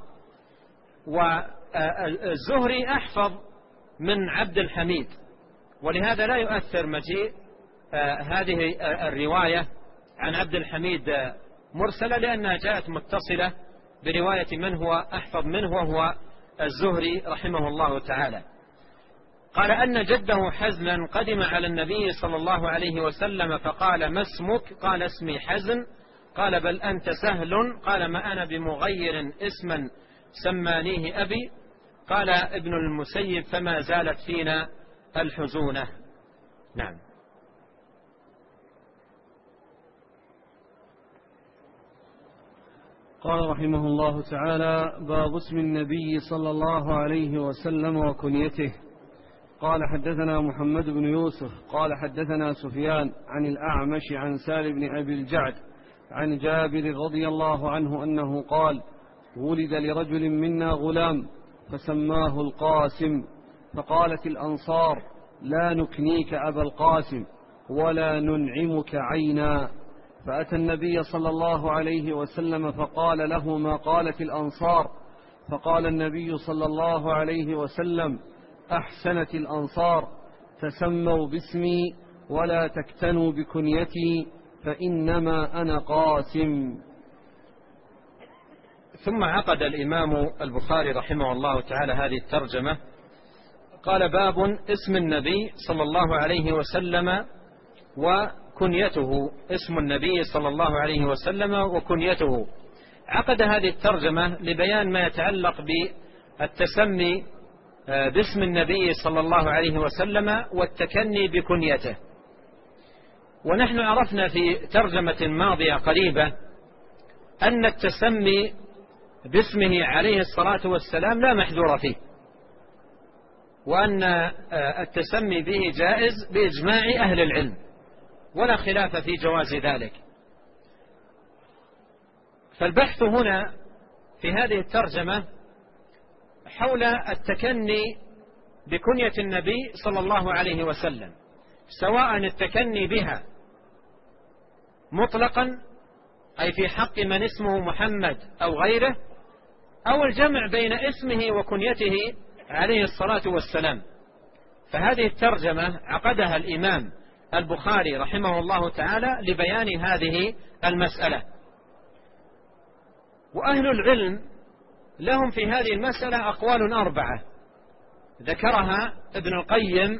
والزهري أحفظ من عبد الحميد، ولهذا لا يؤثر مجيء هذه الرواية عن عبد الحميد مرسلة، لأنها جاءت متصلة برواية من هو أحفظ منه وهو الزهري رحمه الله تعالى. قال أن جده حزنا قدم على النبي صلى الله عليه وسلم فقال: ما اسمك؟ قال: اسمي حزن. قال: بل أنت سهل. قال: ما أنا بمغير اسما سمانيه أبي. قال ابن المسيب: فما زالت فينا الحزونة. نعم. قال رحمه الله تعالى: باب اسم النبي صلى الله عليه وسلم وكنيته. قال: حدثنا محمد بن يوسف قال: حدثنا سفيان عن الأعمش عن سالم بن أبي الجعد عن جابر رضي الله عنه أنه قال: ولد لرجل منا غلام فسماه القاسم، فقالت الأنصار: لا نكنيك أبا القاسم ولا ننعمك عينا. فأتى النبي صلى الله عليه وسلم فقال له ما قالت الأنصار، فقال النبي صلى الله عليه وسلم: أحسنت الأنصار، تسموا باسمي ولا تكتنوا بكنيتي، فإنما أنا قاسم. ثم عقد الإمام البخاري رحمه الله تعالى هذه الترجمة، قال: باب اسم النبي صلى الله عليه وسلم وكنيته. اسم النبي صلى الله عليه وسلم وكنيته. عقد هذه الترجمة لبيان ما يتعلق بالتسمي باسم النبي صلى الله عليه وسلم والتكني بكنيته. ونحن عرفنا في ترجمة ماضية قريبة أن التسمي باسمه عليه الصلاة والسلام لا محذور فيه، وأن التسمي به جائز بإجماع أهل العلم، ولا خلاف في جواز ذلك. فالبحث هنا في هذه الترجمة حول التكني بكنية النبي صلى الله عليه وسلم، سواء التكني بها مطلقا أي في حق من اسمه محمد أو غيره، أو الجمع بين اسمه وكنيته عليه الصلاة والسلام. فهذه الترجمة عقدها الإمام البخاري رحمه الله تعالى لبيان هذه المسألة. وأهل العلم لهم في هذه المسألة أقوال 4 ذكرها ابن القيم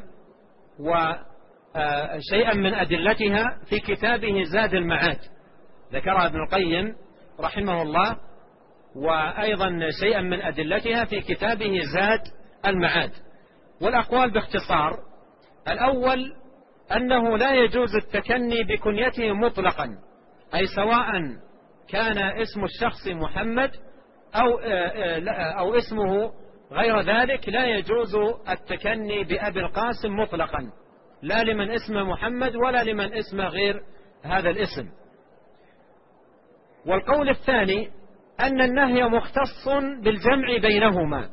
وشيئا من أدلتها في كتابه زاد المعاد، ذكرها ابن القيم رحمه الله، وأيضا شيئا من أدلتها في كتابه زاد المعاد. والأقوال باختصار: الأول أنه لا يجوز التكني بكنيته مطلقا، أي سواء كان اسم الشخص محمد أو اسمه غير ذلك، لا يجوز التكني بأبي القاسم مطلقا، لا لمن اسمه محمد ولا لمن اسمه غير هذا الاسم. والقول الثاني أن النهي مختص بالجمع بينهما،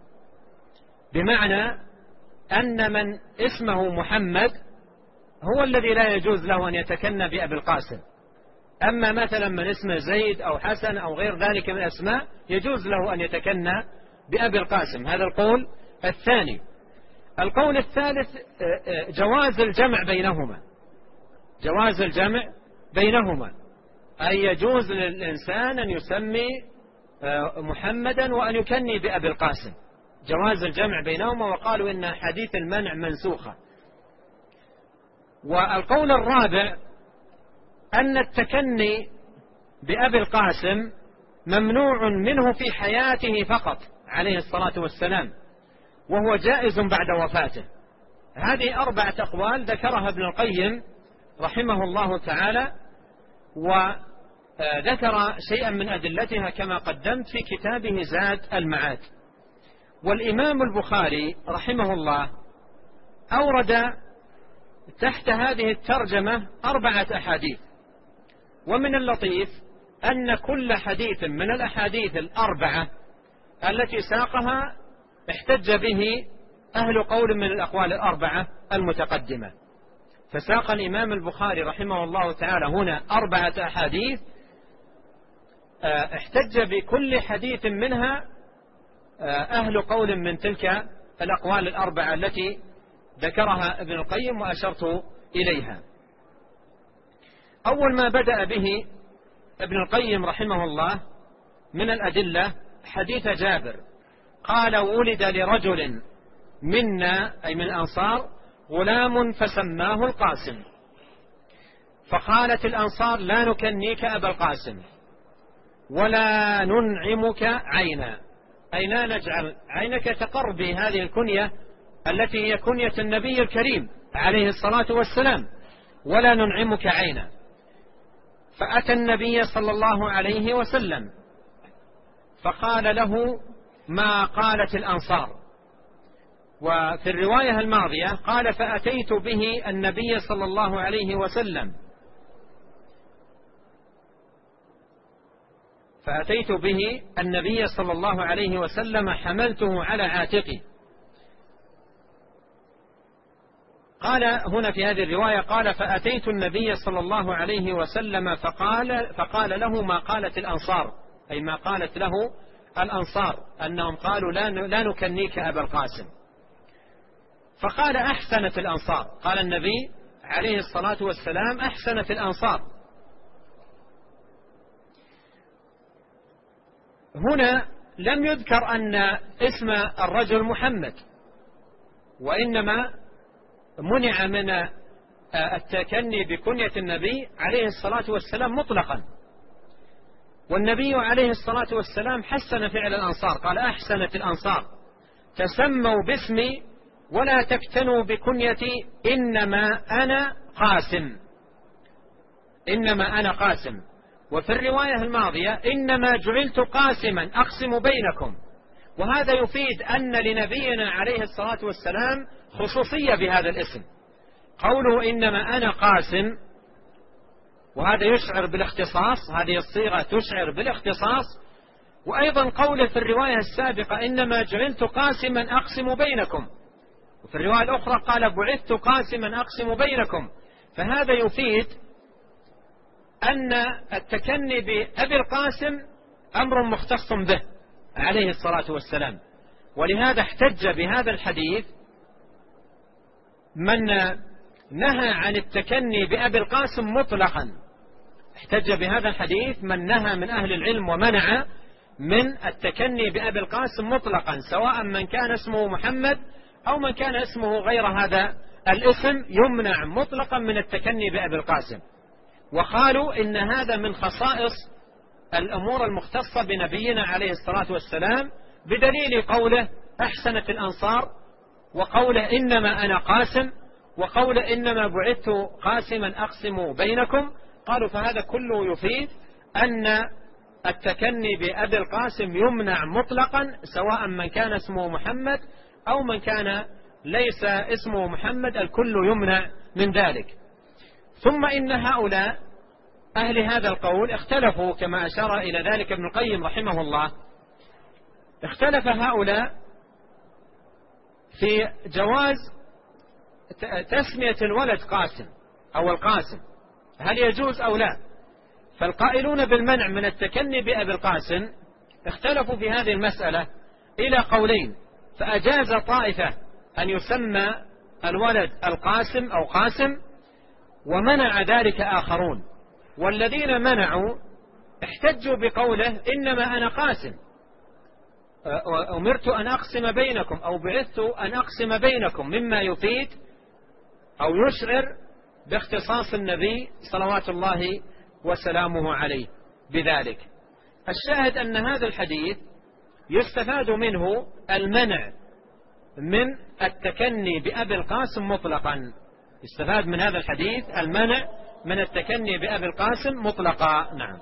بمعنى أن من اسمه محمد هو الذي لا يجوز له أن يتكنى بأبي القاسم، أما مثلا من اسمه زيد أو حسن أو غير ذلك من الأسماء يجوز له أن يتكنى بأبي القاسم. هذا القول الثاني. القول الثالث جواز الجمع بينهما، جواز الجمع بينهما، أي يجوز للإنسان أن يسمي محمدا وأن يكني بأبي القاسم، جواز الجمع بينهما، وقالوا إن حديث المنع منسوخة. والقول الرابع أن التكني بأبي القاسم ممنوع منه في حياته فقط عليه الصلاة والسلام، وهو جائز بعد وفاته. هذه 4 أقوال ذكرها ابن القيم رحمه الله تعالى، وذكر شيئا من أدلتها كما قدمت في كتابه زاد المعاد. والإمام البخاري رحمه الله أورد تحت هذه الترجمة 4 أحاديث، ومن اللطيف أن كل حديث من الأحاديث 4 التي ساقها احتج به أهل قول من الأقوال 4 المتقدمة. فساق الإمام البخاري رحمه الله تعالى هنا 4 أحاديث احتج بكل حديث منها أهل قول من تلك الأقوال الأربعة التي ذكرها ابن القيم وأشرت إليها. أول ما بدأ به ابن القيم رحمه الله من الأدلة حديث جابر قال: ولد لرجل منا أي من الأنصار غلام فسماه القاسم، فقالت الأنصار: لا نكنيك أبا القاسم ولا ننعمك عينا، أي لا نجعل عينك تقر بهذه الكنية التي هي كنية النبي الكريم عليه الصلاة والسلام، ولا ننعمك عينا. فأتى النبي صلى الله عليه وسلم فقال له ما قالت الأنصار. وفي الرواية الماضية قال: فأتيت به النبي صلى الله عليه وسلم صلى الله عليه وسلم حملته على عاتقي. قال هنا في هذه الرواية قال: فأتيت النبي صلى الله عليه وسلم فقال له ما قالت الأنصار، أي ما قالت له الأنصار أنهم قالوا لا نكنيك أبا القاسم. فقال: أحسنت الأنصار. قال النبي عليه الصلاة والسلام: أحسنت الأنصار. هنا لم يذكر أن اسم الرجل محمد، وإنما منع من التكني بكنية النبي عليه الصلاة والسلام مطلقا. والنبي عليه الصلاة والسلام حسن فعل الأنصار، قال: أحسنت الأنصار، تسموا باسمي ولا تكتنوا بكنيتي، إنما أنا قاسم. وفي الرواية الماضية: إنما جعلت قاسما أقسم بينكم. وهذا يفيد أن لنبينا عليه الصلاة والسلام خصوصية بهذا الاسم. قوله إنما أنا قاسم، وهذا يشعر بالاختصاص، هذه الصيغة تشعر بالاختصاص. وأيضا قوله في الرواية السابقة: إنما جعلت قاسما أقسم بينكم. وفي الرواية الأخرى قال: بعثت قاسما أقسم بينكم. فهذا يفيد أن التكني بأبي القاسم أمر مختص به عليه الصلاة والسلام. ولهذا احتج بهذا الحديث من نهى عن التكني بأبي القاسم مطلقا. احتج بهذا الحديث من نهى من أهل العلم ومنع من التكني بأبي القاسم مطلقا، سواء من كان اسمه محمد أو من كان اسمه غير هذا الاسم، يمنع مطلقا من التكني بأبي القاسم. وقالوا إن هذا من خصائص الأمور المختصة بنبينا عليه الصلاة والسلام، بدليل قوله: أحسنت الأنصار، وقوله: إنما أنا قاسم، وقوله: إنما بعثت قاسما أقسم بينكم. قالوا فهذا كله يفيد أن التكني بأبي القاسم يمنع مطلقا، سواء من كان اسمه محمد أو من كان ليس اسمه محمد، الكل يمنع من ذلك. ثم إن هؤلاء أهل هذا القول اختلفوا، كما أشار إلى ذلك ابن القيم رحمه الله. اختلف هؤلاء في جواز تسمية الولد قاسم أو القاسم، هل يجوز أو لا. فالقائلون بالمنع من التكني بأبي القاسم اختلفوا في هذه المسألة إلى قولين، فأجاز طائفة أن يسمى الولد القاسم أو قاسم، ومنع ذلك آخرون. والذين منعوا احتجوا بقوله: إنما أنا قاسم، أمرت أن أقسم بينكم أو بعثت أن أقسم بينكم، مما يفيد أو يشعر باختصاص النبي صلوات الله وسلامه عليه بذلك. الشاهد أن هذا الحديث يستفاد منه المنع من التكني بأبي القاسم مطلقا. يستفاد من هذا الحديث المنع من التكني بأبي القاسم مطلقا. نعم.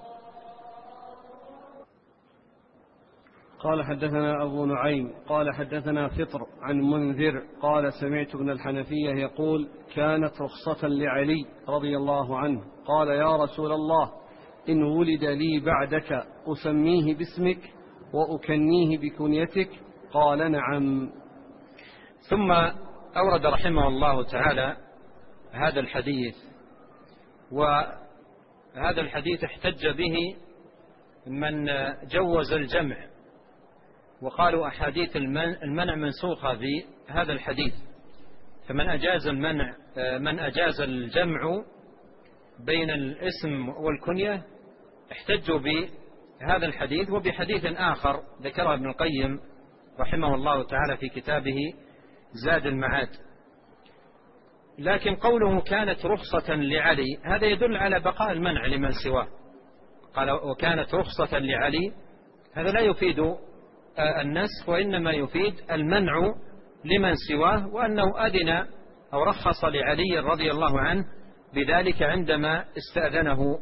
قال: حدثنا أبو نعيم قال: حدثنا فطر عن منذر قال: سمعت ابن الحنفية يقول: كانت رخصة لعلي رضي الله عنه، قال: يا رسول الله، إن ولد لي بعدك أسميه باسمك وأكنيه بكنيتك؟ قال: نعم. ثم أورد رحمه الله تعالى هذا الحديث، وهذا الحديث احتج به من جوز الجمع وقالوا أحاديث المنع منسوخة في هذا الحديث، فمن أجاز المنع من أجاز الجمع بين الاسم والكنية احتجوا بهذا الحديث وبحديث آخر ذكره ابن القيم رحمه الله تعالى في كتابه زاد المعاد. لكن قوله كانت رخصة لعلي هذا يدل على بقاء المنع لمن سواه. قال وكانت رخصة لعلي، هذا لا يفيد النسخ وإنما يفيد المنع لمن سواه، وأنه أذن أو رخص لعلي رضي الله عنه بذلك عندما استأذنه.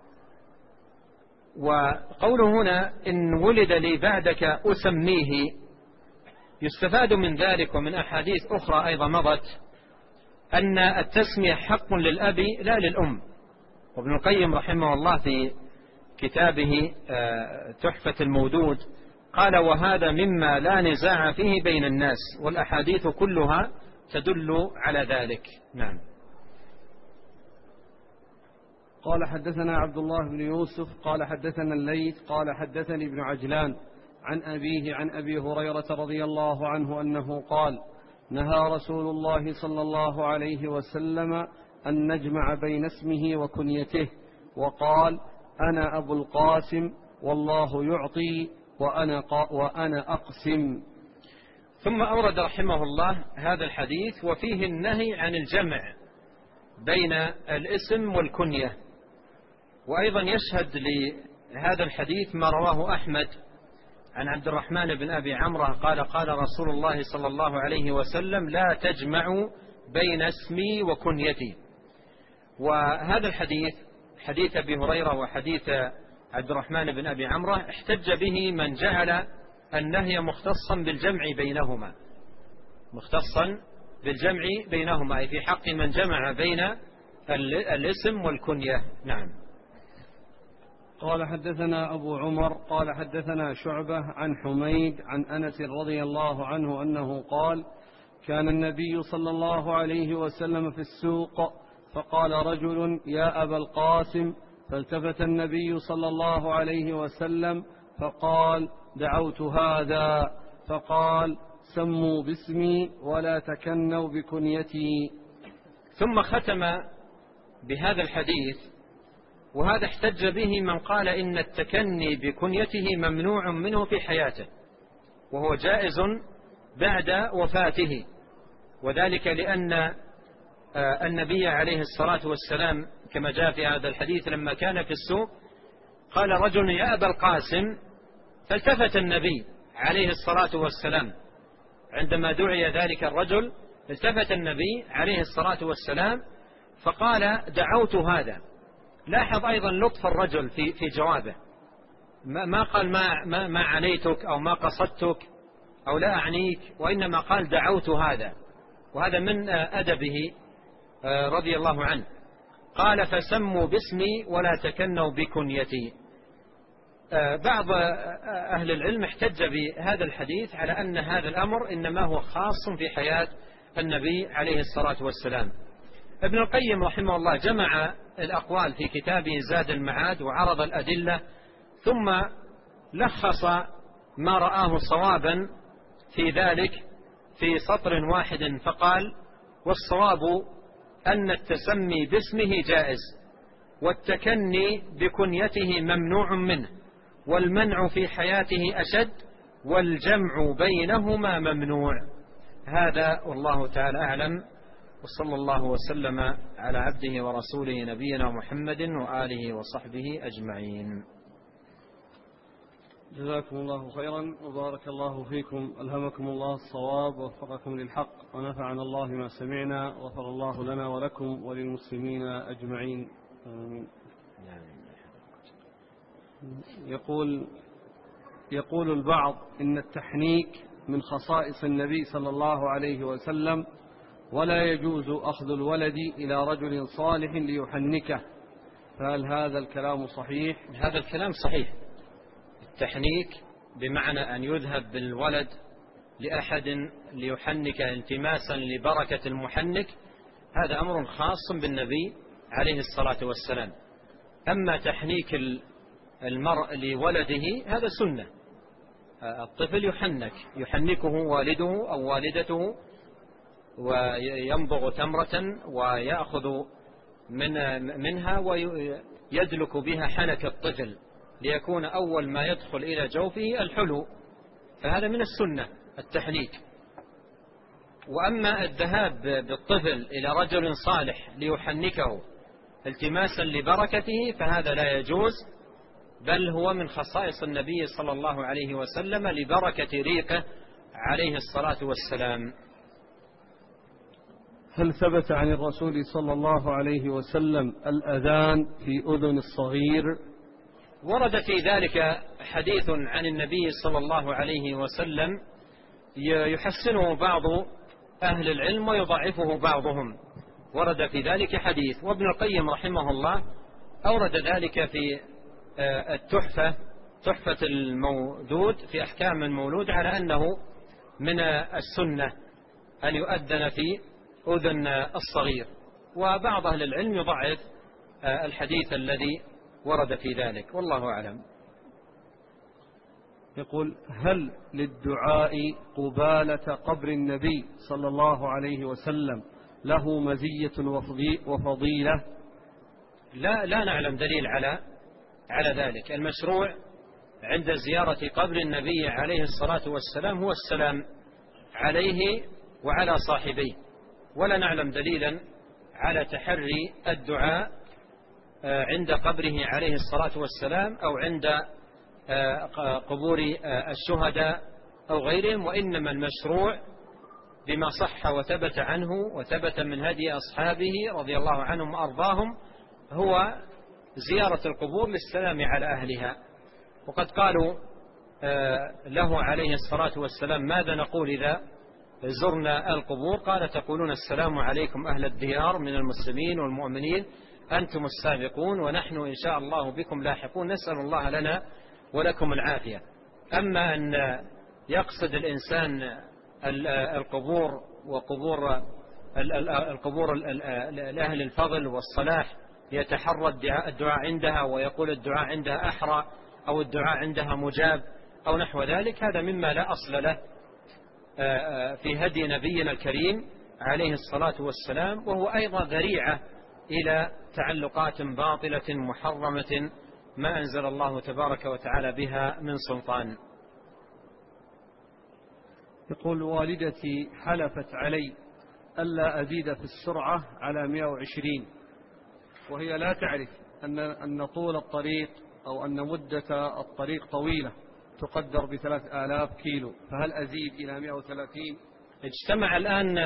وقوله هنا إن ولد لي بعدك أسميه، يستفاد من ذلك ومن أحاديث أخرى أيضا مضت أن التسمية حق للأب لا للأم. وابن القيم رحمه الله في كتابه تحفة المودود قال وهذا مما لا نزاع فيه بين الناس، والأحاديث كلها تدل على ذلك. نعم. قال حدثنا عبد الله بن يوسف قال حدثنا الليث قال حدثني ابن عجلان عن أبيه عن أبي هريرة رضي الله عنه أنه قال نهى رسول الله صلى الله عليه وسلم أن نجمع بين اسمه وكنيته، وقال أنا أبو القاسم والله يعطي وأنا أقسم. ثم أورد رحمه الله هذا الحديث وفيه النهي عن الجمع بين الاسم والكنية. وأيضا يشهد لهذا الحديث ما رواه أحمد عن عبد الرحمن بن أبي عمرة قال قال رسول الله صلى الله عليه وسلم لا تجمعوا بين اسمي وكنيتي. وهذا الحديث حديث أبي هريرة وحديث عبد الرحمن بن أبي عمرة احتج به من جعل النهي مختصا بالجمع بينهما، مختصا بالجمع بينهما أي في حق من جمع بين الاسم والكنية. نعم. قال حدثنا أبو عمر قال حدثنا شعبة عن حميد عن أنس رضي الله عنه أنه قال كان النبي صلى الله عليه وسلم في السوق فقال رجل يا أبا القاسم، فالتفت النبي صلى الله عليه وسلم فقال دعوت هذا، فقال سموا باسمي ولا تكنوا بكنيتي. ثم ختم بهذا الحديث، وهذا احتج به من قال إن التكني بكنيته ممنوع منه في حياته وهو جائز بعد وفاته، وذلك لأن النبي عليه الصلاة والسلام كما جاء في هذا الحديث لما كان في السوق قال رجل يا أبا القاسم، فالتفت النبي عليه الصلاة والسلام عندما دعي ذلك الرجل، التفت النبي عليه الصلاة والسلام فقال دعوت هذا. لاحظ أيضا لطف الرجل في جوابه، ما قال ما عنيتك أو ما قصدتك أو لا أعنيك، وإنما قال دعوت هذا، وهذا من أدبه رضي الله عنه. قال فسموا باسمي ولا تكنوا بكنيتي. بعض أهل العلم احتج بهذا الحديث على أن هذا الأمر إنما هو خاص في حياة النبي عليه الصلاة والسلام. ابن القيم رحمه الله جمع الأقوال في كتابه زاد المعاد وعرض الأدلة، ثم لخص ما رآه صوابا في ذلك في سطر واحد فقال والصواب أن التسمي باسمه جائز، والتكني بكنيته ممنوع منه، والمنع في حياته أشد، والجمع بينهما ممنوع. هذا والله تعالى أعلم، وصلى الله وسلم على عبده ورسوله نبينا محمد وآله وصحبه أجمعين. جزاكم الله خيرا وبارك الله فيكم، ألهمكم الله الصواب ووفقكم للحق، ونفعنا الله ما سمعنا، وغفر الله لنا ولكم وللمسلمين أجمعين. يقول البعض إن التحنيك من خصائص النبي صلى الله عليه وسلم، ولا يجوز أخذ الولد إلى رجل صالح ليحنكه، فهل هذا الكلام صحيح؟ هذا الكلام صحيح. التحنيك بمعنى أن يذهب بالولد لأحد ليحنك التماسا لبركة المحنك، هذا أمر خاص بالنبي عليه الصلاة والسلام. أما تحنيك المرء لولده هذا سنة. الطفل يحنكه والده أو والدته ويمضغ تمرة ويأخذ منها ويدلك بها حنك الطفل ليكون أول ما يدخل إلى جوفه الحلو، فهذا من السنة التحنيك. وأما الذهاب بالطفل إلى رجل صالح ليحنكه التماسا لبركته فهذا لا يجوز، بل هو من خصائص النبي صلى الله عليه وسلم لبركة ريقه عليه الصلاة والسلام. هل ثبت عن الرسول صلى الله عليه وسلم الأذان في أذن الصغير؟ ورد في ذلك حديث عن النبي صلى الله عليه وسلم يحسنه بعض أهل العلم ويضعفه بعضهم، ورد في ذلك حديث. وابن القيم رحمه الله أورد ذلك في تحفة المودود في أحكام المولود على أنه من السنة أن يؤذن في أذن الصغير، وبعض أهل العلم يضعف الحديث الذي ورد في ذلك، والله أعلم. يقول: هل للدعاء قبالة قبر النبي صلى الله عليه وسلم له مزية وفضيلة؟ لا نعلم دليل على ذلك. المشروع عند زيارة قبر النبي عليه الصلاة والسلام هو السلام عليه وعلى صاحبيه، ولا نعلم دليلا على تحري الدعاء عند قبره عليه الصلاة والسلام أو عند قبور الشهداء أو غيرهم، وإنما المشروع بما صح وثبت عنه وثبت من هدي أصحابه رضي الله عنهم وأرضاهم هو زيارة القبور للسلام على أهلها. وقد قالوا له عليه الصلاة والسلام: ماذا نقول إذا زرنا القبور؟ قال: تقولون السلام عليكم أهل الديار من المسلمين والمؤمنين، أنتم السابقون ونحن إن شاء الله بكم لاحقون، نسأل الله لنا ولكم العافية. أما أن يقصد الإنسان القبور وقبور لأهل الفضل والصلاح يتحرى الدعاء عندها ويقول الدعاء عندها أحرى أو الدعاء عندها مجاب أو نحو ذلك، هذا مما لا أصل له في هدي نبينا الكريم عليه الصلاة والسلام، وهو أيضا ذريعة إلى تعلقات باطلة محرمة ما أنزل الله تبارك وتعالى بها من سلطان. يقول: والدتي حلفت علي ألا أزيد في السرعة على 120، وهي لا تعرف أن طول الطريق أو أن مدة الطريق طويلة تقدر ب3000 كيلو، فهل أزيد إلى 130؟ اجتمع الآن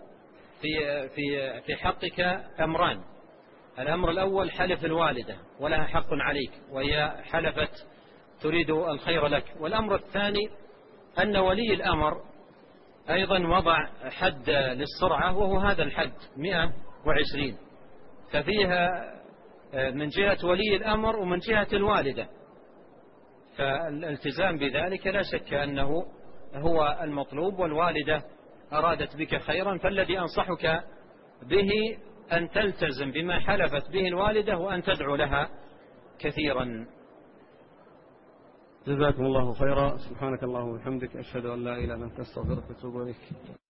في حقك أمران. الأمر الأول حلف الوالدة ولها حق عليك وهي حلفت تريد الخير لك، والأمر الثاني أن ولي الأمر أيضا وضع حد للسرعة وهو هذا الحد 120، ففيها من جهة ولي الأمر ومن جهة الوالدة، فالالتزام بذلك لا شك أنه هو المطلوب، والوالدة أرادت بك خيرا، فالذي أنصحك به أن تلتزم بما حلفت به الوالدة وأن تدعو لها كثيرا. جزاكم الله خيرا. سبحانك اللهم وبحمدك، أشهد أن لا إله إلا أنت، أستغفرك وأتوب إليك.